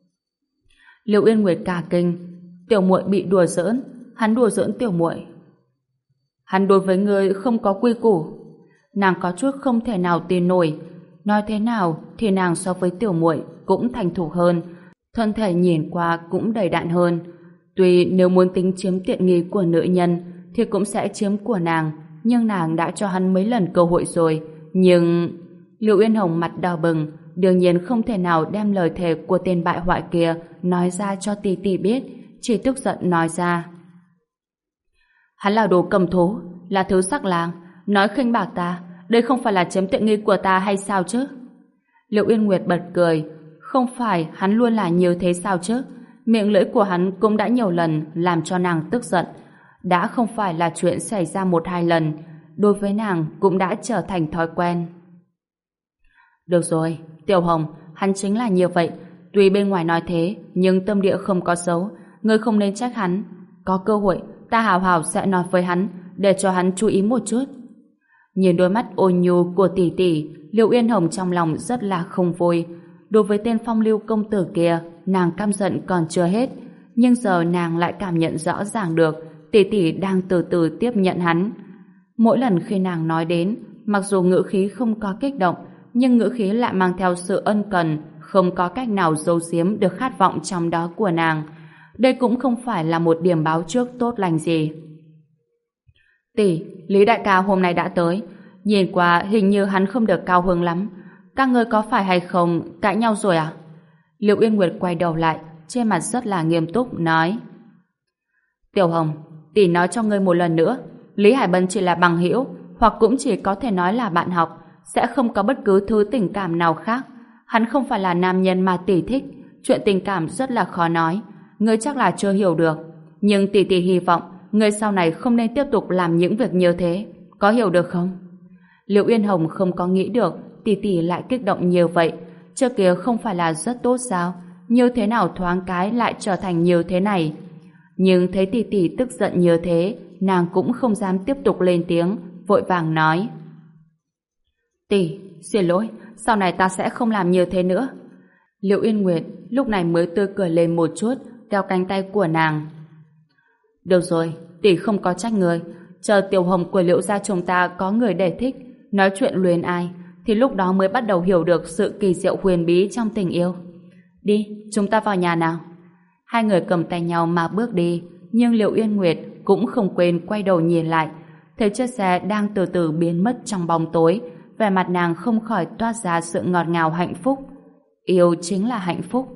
Liễu Yên Nguyệt cả kinh, Tiểu Muội bị đùa giỡn, hắn đùa giỡn Tiểu Muội. Hắn đối với ngươi không có quy củ. Nàng có chút không thể nào tin nổi, nói thế nào thì nàng so với Tiểu Muội cũng thành thục hơn, thân thể nhìn qua cũng đầy đặn hơn. Tuy nếu muốn tính chiếm tiện nghi của nữ nhân thì cũng sẽ chiếm của nàng, nhưng nàng đã cho hắn mấy lần cơ hội rồi. Nhưng... Liễu Yên Hồng mặt đỏ bừng, đương nhiên không thể nào đem lời thề của tên bại hoại kia nói ra cho tỷ tỷ biết, chỉ tức giận nói ra. Hắn là đồ cầm thú, là thứ sắc lang, nói khinh bạc ta, đây không phải là chiếm tiện nghi của ta hay sao chứ? Liễu Yên Nguyệt bật cười, không phải hắn luôn là như thế sao chứ? Miệng lưỡi của hắn cũng đã nhiều lần làm cho nàng tức giận, đã không phải là chuyện xảy ra một hai lần, đối với nàng cũng đã trở thành thói quen. Được rồi, Tiểu Hồng, hắn chính là như vậy, tuy bên ngoài nói thế, nhưng tâm địa không có xấu, ngươi không nên trách hắn. Có cơ hội, ta hào hào sẽ nói với hắn, để cho hắn chú ý một chút. Nhìn đôi mắt ôn nhu của tỷ tỷ, Liễu Yên Hồng trong lòng rất là không vui. Đối với tên phong lưu công tử kia, nàng căm giận còn chưa hết, nhưng giờ nàng lại cảm nhận rõ ràng được tỷ tỷ đang từ từ tiếp nhận hắn. Mỗi lần khi nàng nói đến, mặc dù ngữ khí không có kích động, nhưng ngữ khí lại mang theo sự ân cần, không có cách nào giấu giếm được khát vọng trong đó của nàng. Đây cũng không phải là một điểm báo trước tốt lành gì. Tỷ, Lý đại ca hôm nay đã tới, nhìn qua hình như hắn không được cao hứng lắm. Các ngươi có phải hay không cãi nhau rồi à? Liễu Yên Nguyệt quay đầu lại, trên mặt rất là nghiêm túc nói. Tiểu Hồng, tỷ nói cho ngươi một lần nữa, Lý Hải Bân chỉ là bằng hữu, hoặc cũng chỉ có thể nói là bạn học, sẽ không có bất cứ thứ tình cảm nào khác. Hắn không phải là nam nhân mà tỷ thích, chuyện tình cảm rất là khó nói, ngươi chắc là chưa hiểu được. Nhưng tỷ tỷ hy vọng ngươi sau này không nên tiếp tục làm những việc như thế, có hiểu được không? Liễu Yên Hồng không có nghĩ được tỷ tỷ lại kích động như vậy, trước kia không phải là rất tốt sao? Như thế nào thoáng cái lại trở thành như thế này? Nhưng thấy tỷ tỷ tức giận như thế, nàng cũng không dám tiếp tục lên tiếng, vội vàng nói. Tỷ, xin lỗi, sau này ta sẽ không làm như thế nữa. Liễu Yên Nguyệt lúc này mới tươi cười lên một chút, kéo cánh tay của nàng. Được rồi, tỷ không có trách người, chờ Tiểu Hồng của Liễu gia chúng ta có người để thích, nói chuyện luyến ai, thì lúc đó mới bắt đầu hiểu được sự kỳ diệu huyền bí trong tình yêu. Đi, chúng ta vào nhà nào. Hai người cầm tay nhau mà bước đi, nhưng Liễu Yên Nguyệt cũng không quên quay đầu nhìn lại, thấy chiếc xe đang từ từ biến mất trong bóng tối, vẻ mặt nàng không khỏi toát ra sự ngọt ngào hạnh phúc. Yêu chính là hạnh phúc.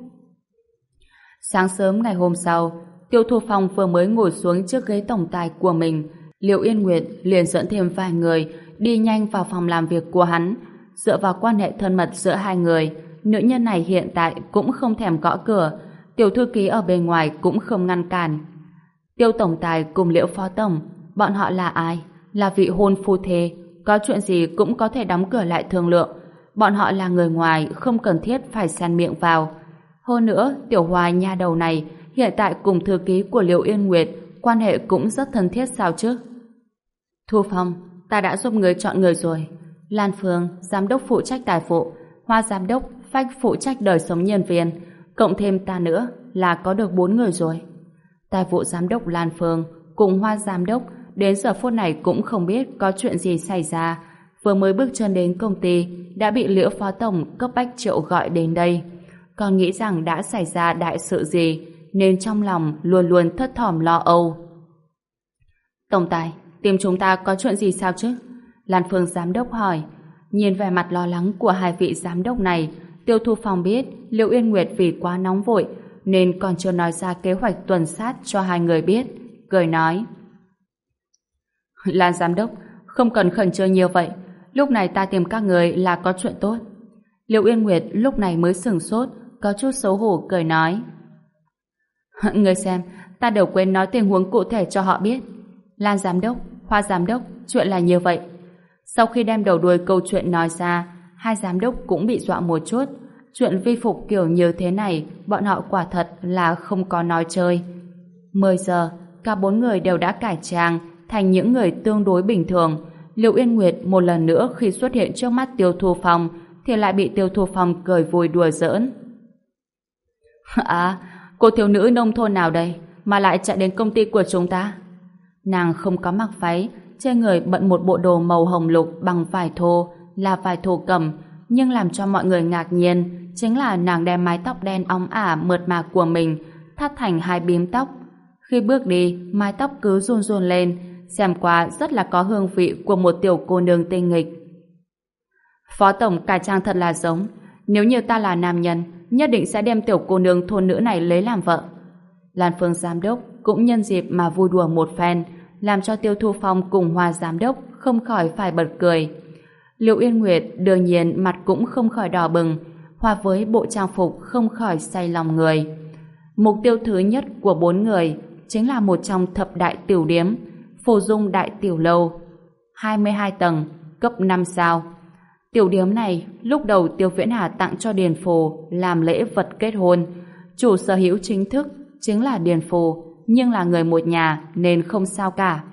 Sáng sớm ngày hôm sau, Tiêu Thu Phong vừa mới ngồi xuống chiếc ghế tổng tài của mình, Liễu Yên Nguyệt liền dẫn thêm vài người đi nhanh vào phòng làm việc của hắn. Dựa vào quan hệ thân mật giữa hai người, nữ nhân này hiện tại cũng không thèm gõ cửa, tiểu thư ký ở bên ngoài cũng không ngăn cản. Tiêu tổng tài cùng Liễu phó tổng, bọn họ là ai? Là vị hôn phu thê, có chuyện gì cũng có thể đóng cửa lại thương lượng. Bọn họ là người ngoài, không cần thiết phải xen miệng vào. Hơn nữa, tiểu Hoa nha đầu này hiện tại cùng thư ký của Liễu Yên Nguyệt quan hệ cũng rất thân thiết sao chứ? Thu Phong, ta đã giúp người chọn người rồi. Lan Phương, giám đốc phụ trách tài vụ, Hoa giám đốc, phách phụ trách đời sống nhân viên, cộng thêm ta nữa là có được 4 người rồi. Tài vụ giám đốc Lan Phương cùng Hoa giám đốc đến giờ phút này cũng không biết có chuyện gì xảy ra, vừa mới bước chân đến công ty đã bị Liễu phó tổng cấp bách triệu gọi đến đây. còn nghĩ rằng đã xảy ra đại sự gì, nên trong lòng luôn luôn thất thỏm lo âu. Tổng tài, tìm chúng ta có chuyện gì sao chứ? Lan Phương giám đốc hỏi. Nhìn vẻ mặt lo lắng của hai vị giám đốc này, Tiêu Thu Phong biết Liễu Yên Nguyệt vì quá nóng vội nên còn chưa nói ra kế hoạch tuần sát cho hai người biết, cười nói: Lan giám đốc, không cần khẩn trương nhiều vậy, lúc này ta tìm các người là có chuyện tốt. Liễu Yên Nguyệt lúc này mới sửng sốt, có chút xấu hổ cười nói: Người xem, ta đều quên nói tình huống cụ thể cho họ biết. Lan giám đốc, Hoa giám đốc, chuyện là như vậy. Sau khi đem đầu đuôi câu chuyện nói ra, hai giám đốc cũng bị dọa một chút. Chuyện vi phục kiểu như thế này, bọn họ quả thật là không có nói chơi. 10 giờ, cả 4 người đều đã cải trang thành những người tương đối bình thường. Liễu Yên Nguyệt một lần nữa khi xuất hiện trước mắt Tiêu Thu Phong thì lại bị Tiêu Thu Phong cười vui đùa giỡn. À, cô thiếu nữ nông thôn nào đây mà lại chạy đến công ty của chúng ta? Nàng không có mặc váy, trên người bận một bộ đồ màu hồng lục bằng vải thô, là vải thổ cẩm, nhưng làm cho mọi người ngạc nhiên chính là nàng đem mái tóc đen óng ả mượt mà của mình thắt thành hai bím tóc. Khi bước đi, mái tóc cứ run run lên, xem qua rất là có hương vị của một tiểu cô nương tinh nghịch. Phó tổng cải trang thật là giống, nếu như ta là nam nhân, nhất định sẽ đem tiểu cô nương thôn nữ này lấy làm vợ. Lan Phương giám đốc cũng nhân dịp mà vui đùa một phen, làm cho Tiêu Thu Phong cùng Hoa giám đốc không khỏi phải bật cười. Liễu Yên Nguyệt đương nhiên mặt cũng không khỏi đỏ bừng, hòa với bộ trang phục không khỏi say lòng người. Mục tiêu thứ nhất của 4 người chính là một trong thập đại tiểu điếm, Phù Dung Đại Tiểu Lâu, 22 tầng, cấp 5 sao. Tiểu điếm này lúc đầu Tiêu Viễn Hà tặng cho Điền Phù làm lễ vật kết hôn. Chủ sở hữu chính thức chính là Điền Phù, nhưng là người một nhà nên không sao cả.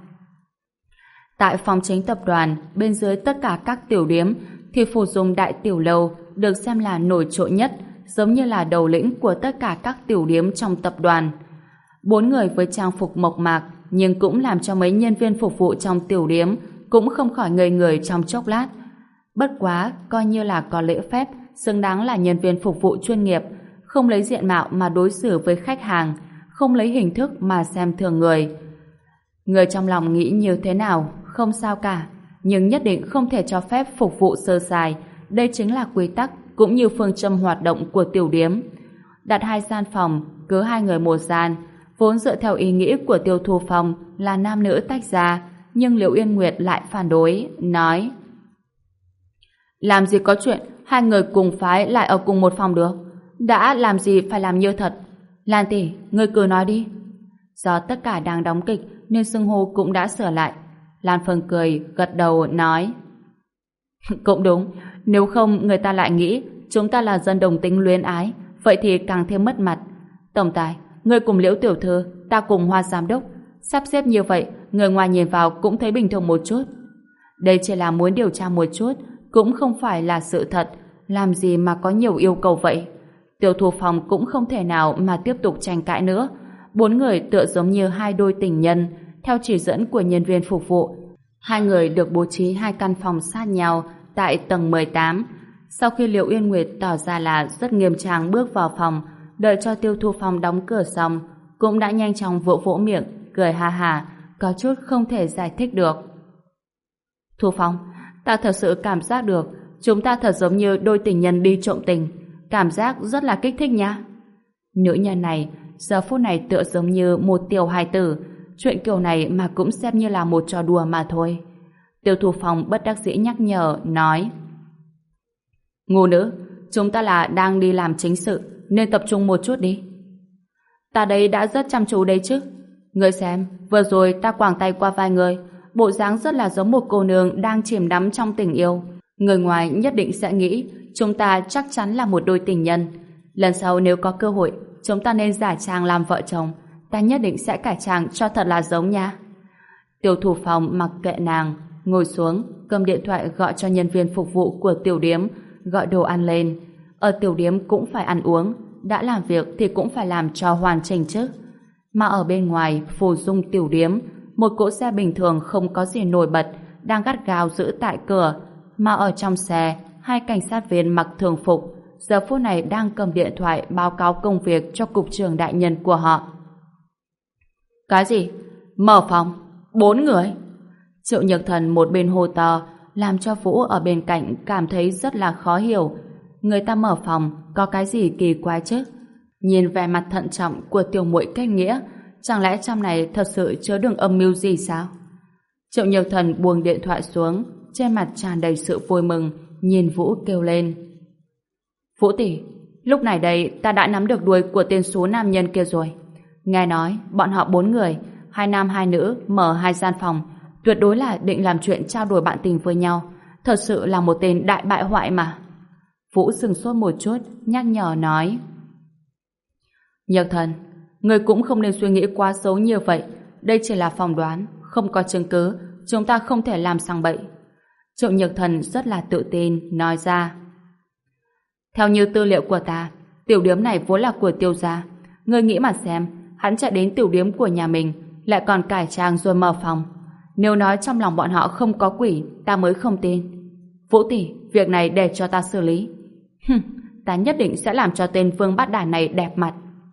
Tại phòng chính tập đoàn, bên dưới tất cả các tiểu điếm thì Phù Dung Đại Tiểu Lâu được xem là nổi trội nhất, giống như là đầu lĩnh của tất cả các tiểu điếm trong tập đoàn. 4 người với trang phục mộc mạc nhưng cũng làm cho mấy nhân viên phục vụ trong tiểu điếm cũng không khỏi ngây người trong chốc lát. Bất quá, coi như là có lễ phép, xứng đáng là nhân viên phục vụ chuyên nghiệp, không lấy diện mạo mà đối xử với khách hàng, không lấy hình thức mà xem thường người. Người trong lòng nghĩ như thế nào, không sao cả, nhưng nhất định không thể cho phép phục vụ sơ sài. Đây chính là quy tắc cũng như phương châm hoạt động của tiểu điếm. Đặt 2 gian phòng, cứ 2 người một gian, vốn dựa theo ý nghĩ của Tiêu Thu Phong là nam nữ tách ra, nhưng Liễu Yên Nguyệt lại phản đối, nói: Làm gì có chuyện 2 người cùng phái lại ở cùng một phòng được, đã làm gì phải làm như thật. Lan tỷ, ngươi cứ nói đi. Do tất cả đang đóng kịch nên xưng hô cũng đã sửa lại. Lan Phương cười, gật đầu, nói: Cũng đúng, nếu không người ta lại nghĩ chúng ta là dân đồng tính luyến ái, vậy thì càng thêm mất mặt. Tổng tài, ngươi cùng Liễu tiểu thư, ta cùng Hoa giám đốc, sắp xếp như vậy, người ngoài nhìn vào cũng thấy bình thường một chút. Đây chỉ là muốn điều tra một chút, cũng không phải là sự thật, làm gì mà có nhiều yêu cầu vậy. Tiêu Thu Phong cũng không thể nào mà tiếp tục tranh cãi nữa. 4 người tựa giống như 2 đôi tình nhân, theo chỉ dẫn của nhân viên phục vụ. 2 người được bố trí 2 căn phòng sát nhau tại tầng 18. Sau khi Liễu Yên Nguyệt tỏ ra là rất nghiêm trang bước vào phòng, đợi cho Tiêu Thu Phong đóng cửa xong, cũng đã nhanh chóng vỗ vỗ miệng, cười ha ha, có chút không thể giải thích được. Thu Phong, ta thật sự cảm giác được chúng ta thật giống như đôi tình nhân đi trộm tình, cảm giác rất là kích thích nha. Nữ nhân này giờ phút này tựa giống như một tiểu hài tử, chuyện kiểu này mà cũng xem như là một trò đùa mà thôi. Tiêu Thu Phong bất đắc dĩ nhắc nhở, nói: Ngu nữ, chúng ta là đang đi làm chính sự, nên tập trung một chút đi. Ta đây đã rất chăm chú đấy chứ. Ngươi xem, vừa rồi ta quàng tay qua vai ngươi, bộ dáng rất là giống một cô nương đang chìm đắm trong tình yêu. Người ngoài nhất định sẽ nghĩ chúng ta chắc chắn là một đôi tình nhân. Lần sau nếu có cơ hội, chúng ta nên giả trang làm vợ chồng. Ta nhất định sẽ cải trang cho thật là giống nha. Tiêu Thủ Phong mặc kệ nàng, ngồi xuống, cầm điện thoại gọi cho nhân viên phục vụ của tiểu điếm, gọi đồ ăn lên. Ở tiểu điếm cũng phải ăn uống, đã làm việc thì cũng phải làm cho hoàn chỉnh chứ. Mà ở bên ngoài Phù Dung tiểu điếm, một cỗ xe bình thường không có gì nổi bật đang gắt gao giữ tại cửa, mà ở trong xe 2 cảnh sát viên mặc thường phục giờ phút này đang cầm điện thoại báo cáo công việc cho cục trưởng đại nhân của họ. Cái gì? Mở phòng? 4 người? Triệu Nhược Thần một bên hô to, làm cho Vũ ở bên cạnh cảm thấy rất là khó hiểu. Người ta mở phòng, có cái gì kỳ quái chứ? Nhìn vẻ mặt thận trọng của tiểu muội Kết Nghĩa, chẳng lẽ trong này thật sự chứa đựng âm mưu gì sao? Triệu Nhược Thần buông điện thoại xuống, trên mặt tràn đầy sự vui mừng, nhìn Vũ kêu lên. Vũ tỷ, lúc này đây ta đã nắm được đuôi của tên số nam nhân kia rồi. Nghe nói bọn họ 4 người, 2 nam 2 nữ mở 2 gian phòng, tuyệt đối là định làm chuyện trao đổi bạn tình với nhau. Thật sự là một tên đại bại hoại mà. Vũ sừng sốt một chút, nhắc nhở nói. Nhược Thần, người cũng không nên suy nghĩ quá xấu như vậy. Đây chỉ là phỏng đoán, không có chứng cứ, chúng ta không thể làm sang bậy. Triệu Nhược Thần rất là tự tin, nói ra. Theo như tư liệu của ta, tiểu điếm này vốn là của Tiêu gia. Ngươi nghĩ mà xem, hắn chạy đến tiểu điếm của nhà mình, lại còn cải trang rồi mở phòng. Nếu nói trong lòng bọn họ không có quỷ, ta mới không tin. Vũ tỷ, việc này để cho ta xử lý. Ta nhất định sẽ làm cho tên Vương Bát Đản này đẹp mặt.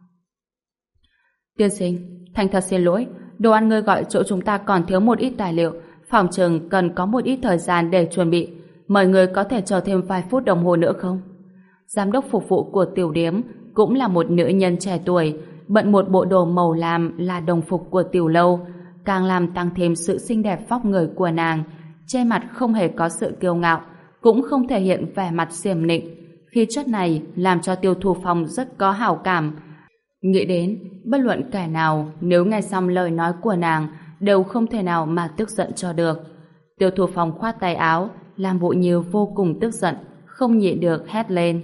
Tiên sinh, thành thật xin lỗi, đồ ăn ngươi gọi chỗ chúng ta còn thiếu một ít tài liệu, phòng chừng cần có một ít thời gian để chuẩn bị. Mời người có thể chờ thêm vài phút đồng hồ nữa không? Giám đốc phục vụ của tiểu điếm cũng là một nữ nhân trẻ tuổi, bận một bộ đồ màu lam là đồng phục của tiểu lâu, càng làm tăng thêm sự xinh đẹp vóc người của nàng. Trên mặt không hề có sự kiêu ngạo, cũng không thể hiện vẻ mặt xiểm nịnh. Khí chất này làm cho Tiêu Thu Phong rất có hảo cảm. Nghĩ đến, bất luận kẻ nào nếu nghe xong lời nói của nàng đều không thể nào mà tức giận cho được. Tiêu Thu Phong khoát tay áo, làm bộ như vô cùng tức giận, không nhịn được hét lên.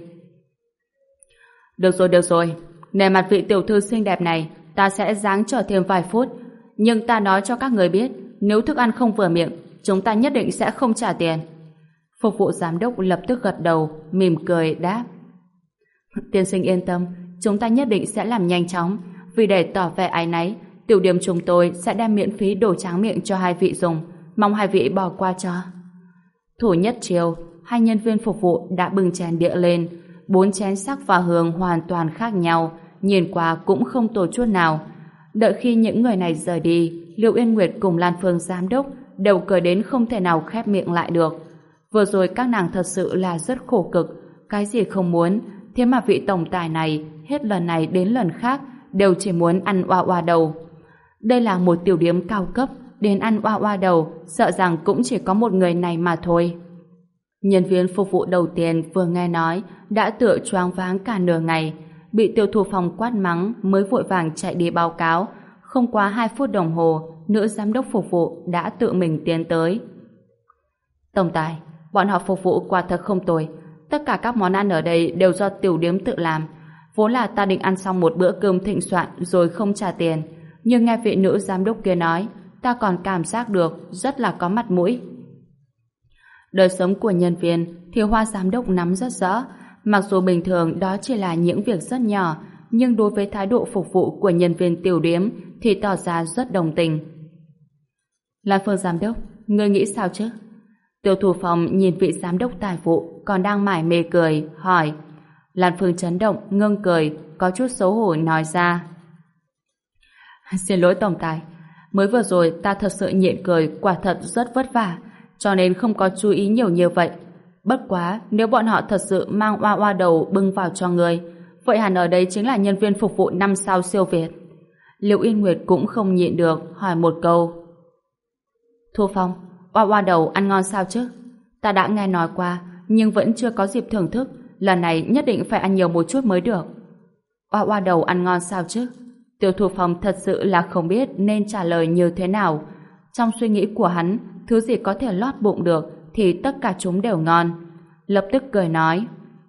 Được rồi, nể mặt vị tiểu thư xinh đẹp này, ta sẽ giáng chờ thêm vài phút. Nhưng ta nói cho các người biết, nếu thức ăn không vừa miệng, chúng ta nhất định sẽ không trả tiền. Phục vụ giám đốc lập tức gật đầu, mỉm cười đáp. Tiên sinh yên tâm, chúng ta nhất định sẽ làm nhanh chóng. Vì để tỏ vẻ áy náy, tiểu điểm chúng tôi sẽ đem miễn phí đồ tráng miệng cho hai vị dùng. Mong hai vị bỏ qua cho. Thủ nhất chiều, hai nhân viên phục vụ đã bưng chén đĩa lên. 4 chén sắc và hương hoàn toàn khác nhau, nhìn qua cũng không tồi chút nào. Đợi khi những người này rời đi, Liệu Yên Nguyệt cùng Lan Phương giám đốc đều cười đến không thể nào khép miệng lại được. Vừa rồi các nàng thật sự là rất khổ cực, cái gì không muốn, thế mà vị tổng tài này hết lần này đến lần khác đều chỉ muốn ăn oa oa đầu. Đây là một tiểu điếm cao cấp, đến ăn oa oa đầu sợ rằng cũng chỉ có một người này mà thôi. Nhân viên phục vụ đầu tiên vừa nghe nói đã tựa choáng váng cả nửa ngày, bị Tiêu Thu Phong quát mắng mới vội vàng chạy đi báo cáo. Không quá 2 phút đồng hồ, nữ giám đốc phục vụ đã tự mình tiến tới. Tổng tài, bọn họ phục vụ quả thật không tồi. Tất cả các món ăn ở đây đều do tiểu điếm tự làm. Vốn là ta định ăn xong một bữa cơm thịnh soạn rồi không trả tiền. Nhưng nghe vị nữ giám đốc kia nói, ta còn cảm giác được rất là có mặt mũi. Đời sống của nhân viên thì Hoa giám đốc nắm rất rõ. Mặc dù bình thường đó chỉ là những việc rất nhỏ, nhưng đối với thái độ phục vụ của nhân viên tiểu điếm thì tỏ ra rất đồng tình. Lan Phương giám đốc, ngươi nghĩ sao chứ? Tiêu Thu Phong nhìn vị giám đốc tài vụ còn đang mải mê cười, hỏi. Lan Phương chấn động, ngưng cười, có chút xấu hổ nói ra. Xin lỗi tổng tài, mới vừa rồi ta thật sự nhịn cười, quả thật rất vất vả, cho nên không có chú ý nhiều như vậy. Bất quá, nếu bọn họ thật sự mang oa oa đầu bưng vào cho người, vậy hẳn ở đây chính là nhân viên phục vụ 5 sao siêu Việt. Liệu Yên Nguyệt cũng không nhịn được, hỏi một câu. Thu Phong, oa oa đầu ăn ngon sao chứ? Ta đã nghe nói qua, nhưng vẫn chưa có dịp thưởng thức, lần này nhất định phải ăn nhiều một chút mới được. Oa oa đầu ăn ngon sao chứ? Tiêu Thu Phong thật sự là không biết nên trả lời như thế nào. Trong suy nghĩ của hắn, thứ gì có thể lót bụng được thì tất cả chúng đều ngon. Lập tức cười nói.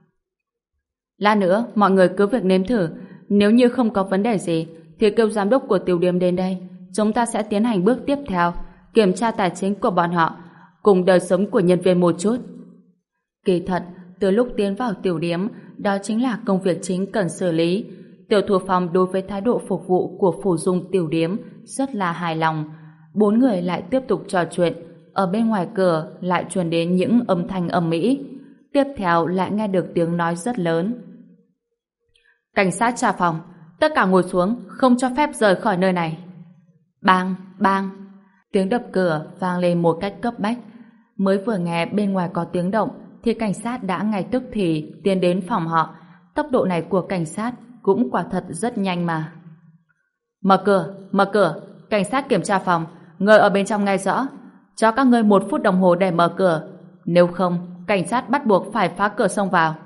Lát nữa, mọi người cứ việc nếm thử. Nếu như không có vấn đề gì, thì kêu giám đốc của tiểu điếm đến đây. Chúng ta sẽ tiến hành bước tiếp theo, kiểm tra tài chính của bọn họ, cùng đời sống của nhân viên một chút. Kỳ thật, từ lúc tiến vào tiểu điếm, đó chính là công việc chính cần xử lý. Tiểu Thu Phong đối với thái độ phục vụ của Phủ Dung tiểu điếm rất là hài lòng. 4 người lại tiếp tục trò chuyện. Ở bên ngoài cửa lại truyền đến những âm thanh ầm ĩ. Tiếp theo lại nghe được tiếng nói rất lớn. Cảnh sát Trà Phòng, tất cả ngồi xuống, không cho phép rời khỏi nơi này. Bang, bang. Tiếng đập cửa vang lên một cách cấp bách. Mới vừa nghe bên ngoài có tiếng động thì cảnh sát đã ngay tức thì tiến đến phòng họ. Tốc độ này của cảnh sát cũng quả thật rất nhanh mà. Mở cửa, cảnh sát kiểm tra phòng, người ở bên trong nghe rõ. Cho các ngươi 1 phút đồng hồ để mở cửa. Nếu không, cảnh sát bắt buộc phải phá cửa xông vào.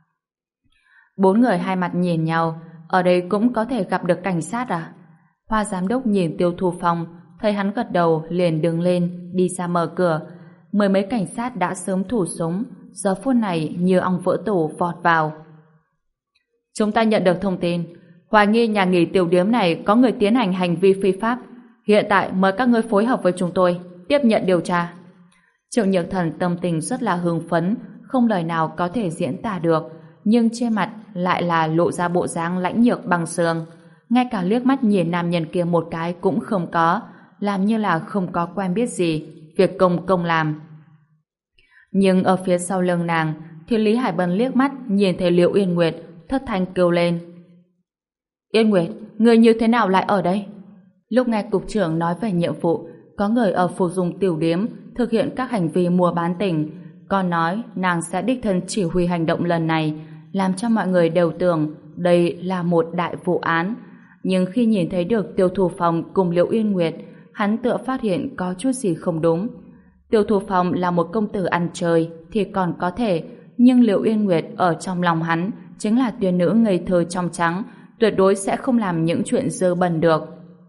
4 người hai mặt nhìn nhau, ở đây cũng có thể gặp được cảnh sát à? Hoa giám đốc nhìn Tiêu Thu Phong, thấy hắn gật đầu liền đứng lên, đi ra mở cửa. 10 mấy cảnh sát đã sớm thủ súng, giờ phút này như ong vỡ tổ vọt vào. Chúng ta nhận được thông tin, hoài nghi nhà nghỉ Tiểu Điếm này có người tiến hành hành vi phi pháp. Hiện tại mời các ngươi phối hợp với chúng tôi, tiếp nhận điều tra. Triệu Nhược Thần tâm tình rất là hưng phấn, không lời nào có thể diễn tả được, nhưng trên mặt lại là lộ ra bộ dáng lãnh nhược bằng xương. Ngay cả liếc mắt nhìn nam nhân kia một cái cũng không có, làm như là không có quen biết gì, việc công làm. Nhưng ở phía sau lưng nàng thì Lý Hải Bân liếc mắt nhìn thấy Liễu Yên Nguyệt, thất thanh kêu lên. Yên Nguyệt, người như thế nào lại ở đây? Lúc nghe cục trưởng nói về nhiệm vụ, có người ở Phục Dung Tiểu Điếm thực hiện các hành vi mua bán tình, còn nói nàng sẽ đích thân chỉ huy hành động lần này, làm cho mọi người đều tưởng đây là một đại vụ án. Nhưng khi nhìn thấy được Tiêu Thu Phong cùng Liễu Yên Nguyệt, hắn tựa phát hiện có chút gì không đúng. Tiêu Thu Phong là một công tử ăn chơi thì còn có thể, nhưng Liễu Yên Nguyệt ở trong lòng hắn chính là tuyển nữ ngây thơ trong trắng, tuyệt đối sẽ không làm những chuyện dơ bẩn được.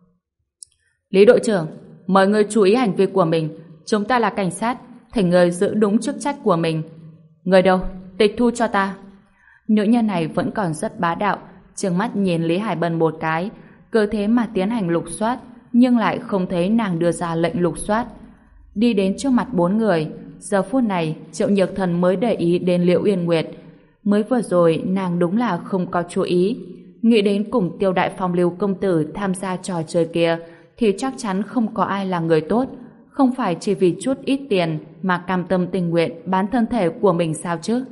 Lý đội trưởng, mời người chú ý hành vi của mình. Chúng ta là cảnh sát, thỉnh người giữ đúng chức trách của mình. Người đâu? Tịch thu cho ta. Nữ nhân này vẫn còn rất bá đạo, trừng mắt nhìn Lý Hải Bân một cái, cứ thế mà tiến hành lục soát, nhưng lại không thấy nàng đưa ra lệnh lục soát. Đi đến trước mặt 4 người, giờ phút này Triệu Nhược Thần mới để ý đến Liễu Yên Nguyệt. Mới vừa rồi nàng đúng là không có chú ý, nghĩ đến cùng Tiêu Đại Phong Lưu công tử tham gia trò chơi kia thì chắc chắn không có ai là người tốt, không phải chỉ vì chút ít tiền mà cam tâm tình nguyện bán thân thể của mình sao chứ?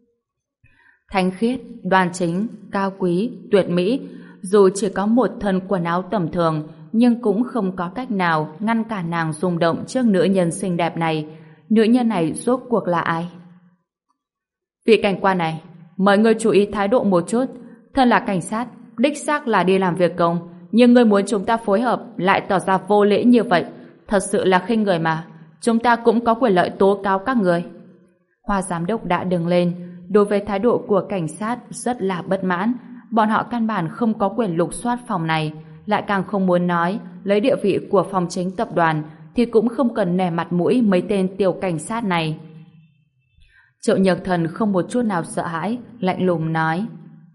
Thánh khiết, đoan chính, cao quý, tuyệt mỹ, dù chỉ có một thân quần áo tầm thường, nhưng cũng không có cách nào ngăn cản nàng rung động trước nữ nhân xinh đẹp này. Nữ nhân này rốt cuộc là ai? Vị cảnh quan này, mời ngươi chú ý thái độ một chút. Thân là cảnh sát, đích xác là đi làm việc công, nhưng ngươi muốn chúng ta phối hợp lại tỏ ra vô lễ như vậy, thật sự là khinh người mà. Chúng ta cũng có quyền lợi tố cáo các người. Hoa giám đốc đã đứng lên, đối với thái độ của cảnh sát rất là bất mãn. Bọn họ căn bản không có quyền lục soát phòng này, lại càng không muốn nói lấy địa vị của phòng chính tập đoàn thì cũng không cần nể mặt mũi mấy tên tiểu cảnh sát này. Triệu Nhược Thần không một chút nào sợ hãi, lạnh lùng nói: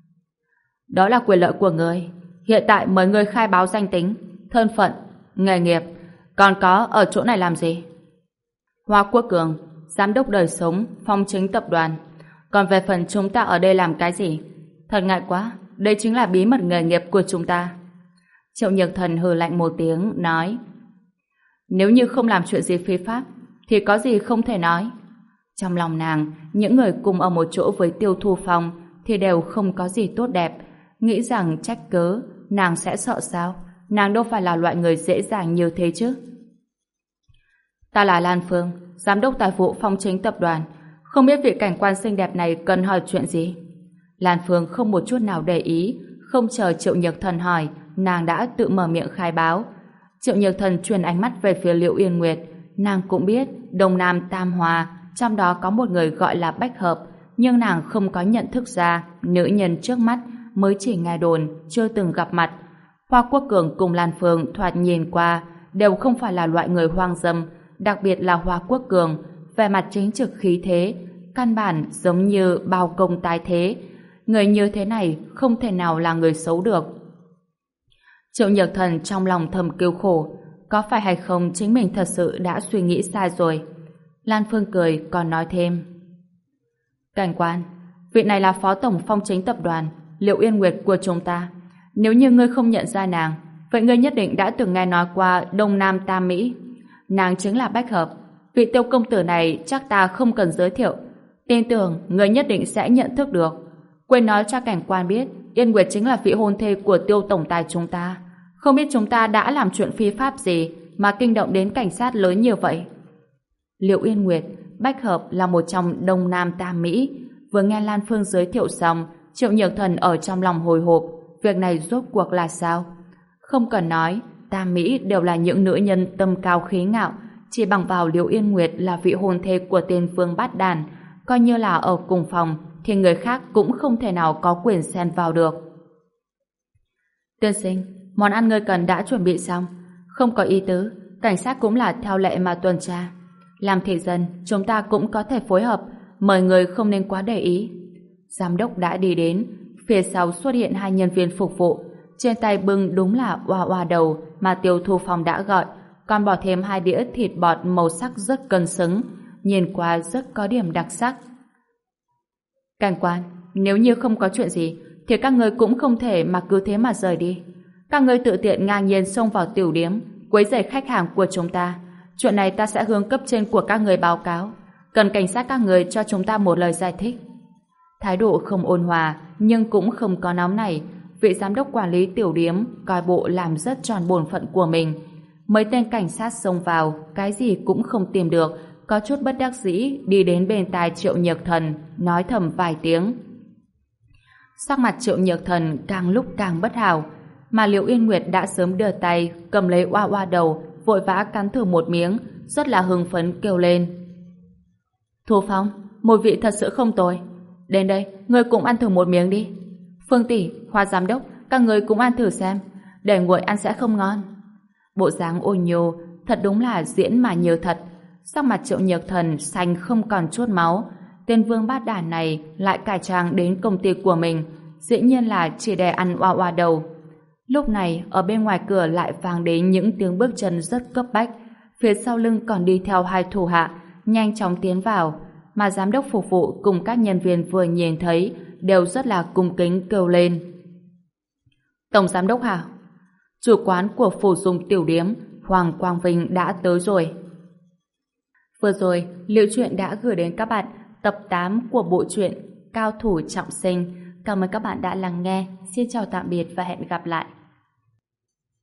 đó là quyền lợi của người. Hiện tại mời người khai báo danh tính, thân phận, nghề nghiệp, còn có ở chỗ này làm gì. Hoa Quốc Cường, giám đốc đời sống, phòng chính tập đoàn. Còn về phần chúng ta ở đây làm cái gì? Thật ngại quá, đây chính là bí mật nghề nghiệp của chúng ta. Triệu Nhược Thần hừ lạnh một tiếng, nói: nếu như không làm chuyện gì phi pháp, thì có gì không thể nói. Trong lòng nàng, những người cùng ở một chỗ với Tiêu Thu Phong thì đều không có gì tốt đẹp. Nghĩ rằng trách cớ, nàng sẽ sợ sao? Nàng đâu phải là loại người dễ dàng như thế chứ. Ta là Lan Phương, giám đốc tài vụ phòng chính tập đoàn. Không biết vị cảnh quan xinh đẹp này cần hỏi chuyện gì? Lan Phương không một chút nào để ý, không chờ Triệu Nhược Thần hỏi, nàng đã tự mở miệng khai báo. Triệu Nhược Thần chuyển ánh mắt về phía Liễu Yên Nguyệt. Nàng cũng biết Đông Nam Tam Hòa, trong đó có một người gọi là Bách Hợp, nhưng nàng không có nhận thức ra nữ nhân trước mắt, mới chỉ nghe đồn, chưa từng gặp mặt. Hoa Quốc Cường cùng Lan Phương thoạt nhìn qua đều không phải là loại người hoang dâm, đặc biệt là Hoa Quốc Cường, về mặt chính trực khí thế, căn bản giống như bao công tái thế. Người như thế này không thể nào là người xấu được. Triệu Nhược Thần trong lòng thầm kêu khổ, có phải hay không chính mình thật sự đã suy nghĩ sai rồi. Lan Phương cười còn nói thêm: cảnh quan, vị này là phó tổng phong chính tập đoàn Liễu Yên Nguyệt của chúng ta. Nếu như ngươi không nhận ra nàng, vậy ngươi nhất định đã từng nghe nói qua Đông Nam Tam Mỹ. Nàng chính là Bách Hợp. Vị Tiêu công tử này chắc ta không cần giới thiệu. Tin tưởng người nhất định sẽ nhận thức được. Quên nói cho cảnh quan biết Yên Nguyệt chính là vị hôn thê của Tiêu tổng tài chúng ta. Không biết chúng ta đã làm chuyện phi pháp gì mà kinh động đến cảnh sát lớn như vậy. Liệu Yên Nguyệt, Bách Hợp là một trong Đông Nam Tam Mỹ. Vừa nghe Lan Phương giới thiệu xong, Triệu Nhược Thần ở trong lòng hồi hộp. Việc này rốt cuộc là sao? Không cần nói, Tam Mỹ đều là những nữ nhân tâm cao khí ngạo. Chỉ bằng vào Liễu Yên Nguyệt là vị hôn thê của tên Vương Bát Đàn, coi như là ở cùng phòng, thì người khác cũng không thể nào có quyền xen vào được. Tiên sinh, món ăn ngươi cần đã chuẩn bị xong. Không có ý tứ, cảnh sát cũng là theo lệ mà tuần tra. Làm thị dân, chúng ta cũng có thể phối hợp, mời người không nên quá để ý. Giám đốc đã đi đến, phía sau xuất hiện hai nhân viên phục vụ, trên tay bưng đúng là oa oa đầu mà Tiêu Thu Phong đã gọi, còn bỏ thêm 2 đĩa thịt bọt màu sắc rất cân xứng, nhìn qua rất có điểm đặc sắc. Cảnh quan, nếu như không có chuyện gì, thì các người cũng không thể mà cứ thế mà rời đi. Các người tự tiện ngang nhiên xông vào tiểu điếm, quấy rầy khách hàng của chúng ta. Chuyện này ta sẽ hướng cấp trên của các người báo cáo. Cần cảnh sát các người cho chúng ta một lời giải thích. Thái độ không ôn hòa, nhưng cũng không có nóng nảy. Vị giám đốc quản lý tiểu điếm coi bộ làm rất tròn bổn phận của mình. Mấy tên cảnh sát xông vào, cái gì cũng không tìm được, có chút bất đắc dĩ đi đến bên tai Triệu Nhược Thần, nói thầm vài tiếng. Sắc mặt Triệu Nhược Thần càng lúc càng bất hảo, mà Liễu Yên Nguyệt đã sớm đưa tay cầm lấy oa oa đầu, vội vã cắn thử một miếng, rất là hưng phấn kêu lên. Thu Phong, mùi vị thật sự không tồi. Đến đây, ngươi cũng ăn thử một miếng đi. Phương tỷ, Hoa giám đốc, các ngươi cũng ăn thử xem, để nguội ăn sẽ không ngon. Bộ dáng ôn nhô, thật đúng là diễn mà nhiều thật. Sắc mặt Triệu Nhược Thần xanh không còn chút máu. Tên Vương Bát Đàn này lại cải trang đến công ty của mình, dĩ nhiên là chỉ để ăn oa oa đầu. Lúc này, ở bên ngoài cửa lại vang đến những tiếng bước chân rất cấp bách. Phía sau lưng còn đi theo 2 thủ hạ, nhanh chóng tiến vào. Mà giám đốc phục vụ cùng các nhân viên vừa nhìn thấy đều rất là cung kính kêu lên. Tổng giám đốc hả? Chủ quán của Phủ Dung tiểu điếm, Hoàng Quang Vinh đã tới rồi. Vừa rồi, Liễu Chuyện đã gửi đến các bạn tập 8 của bộ truyện Cao thủ trọng sinh. Cảm ơn các bạn đã lắng nghe. Xin chào tạm biệt và hẹn gặp lại.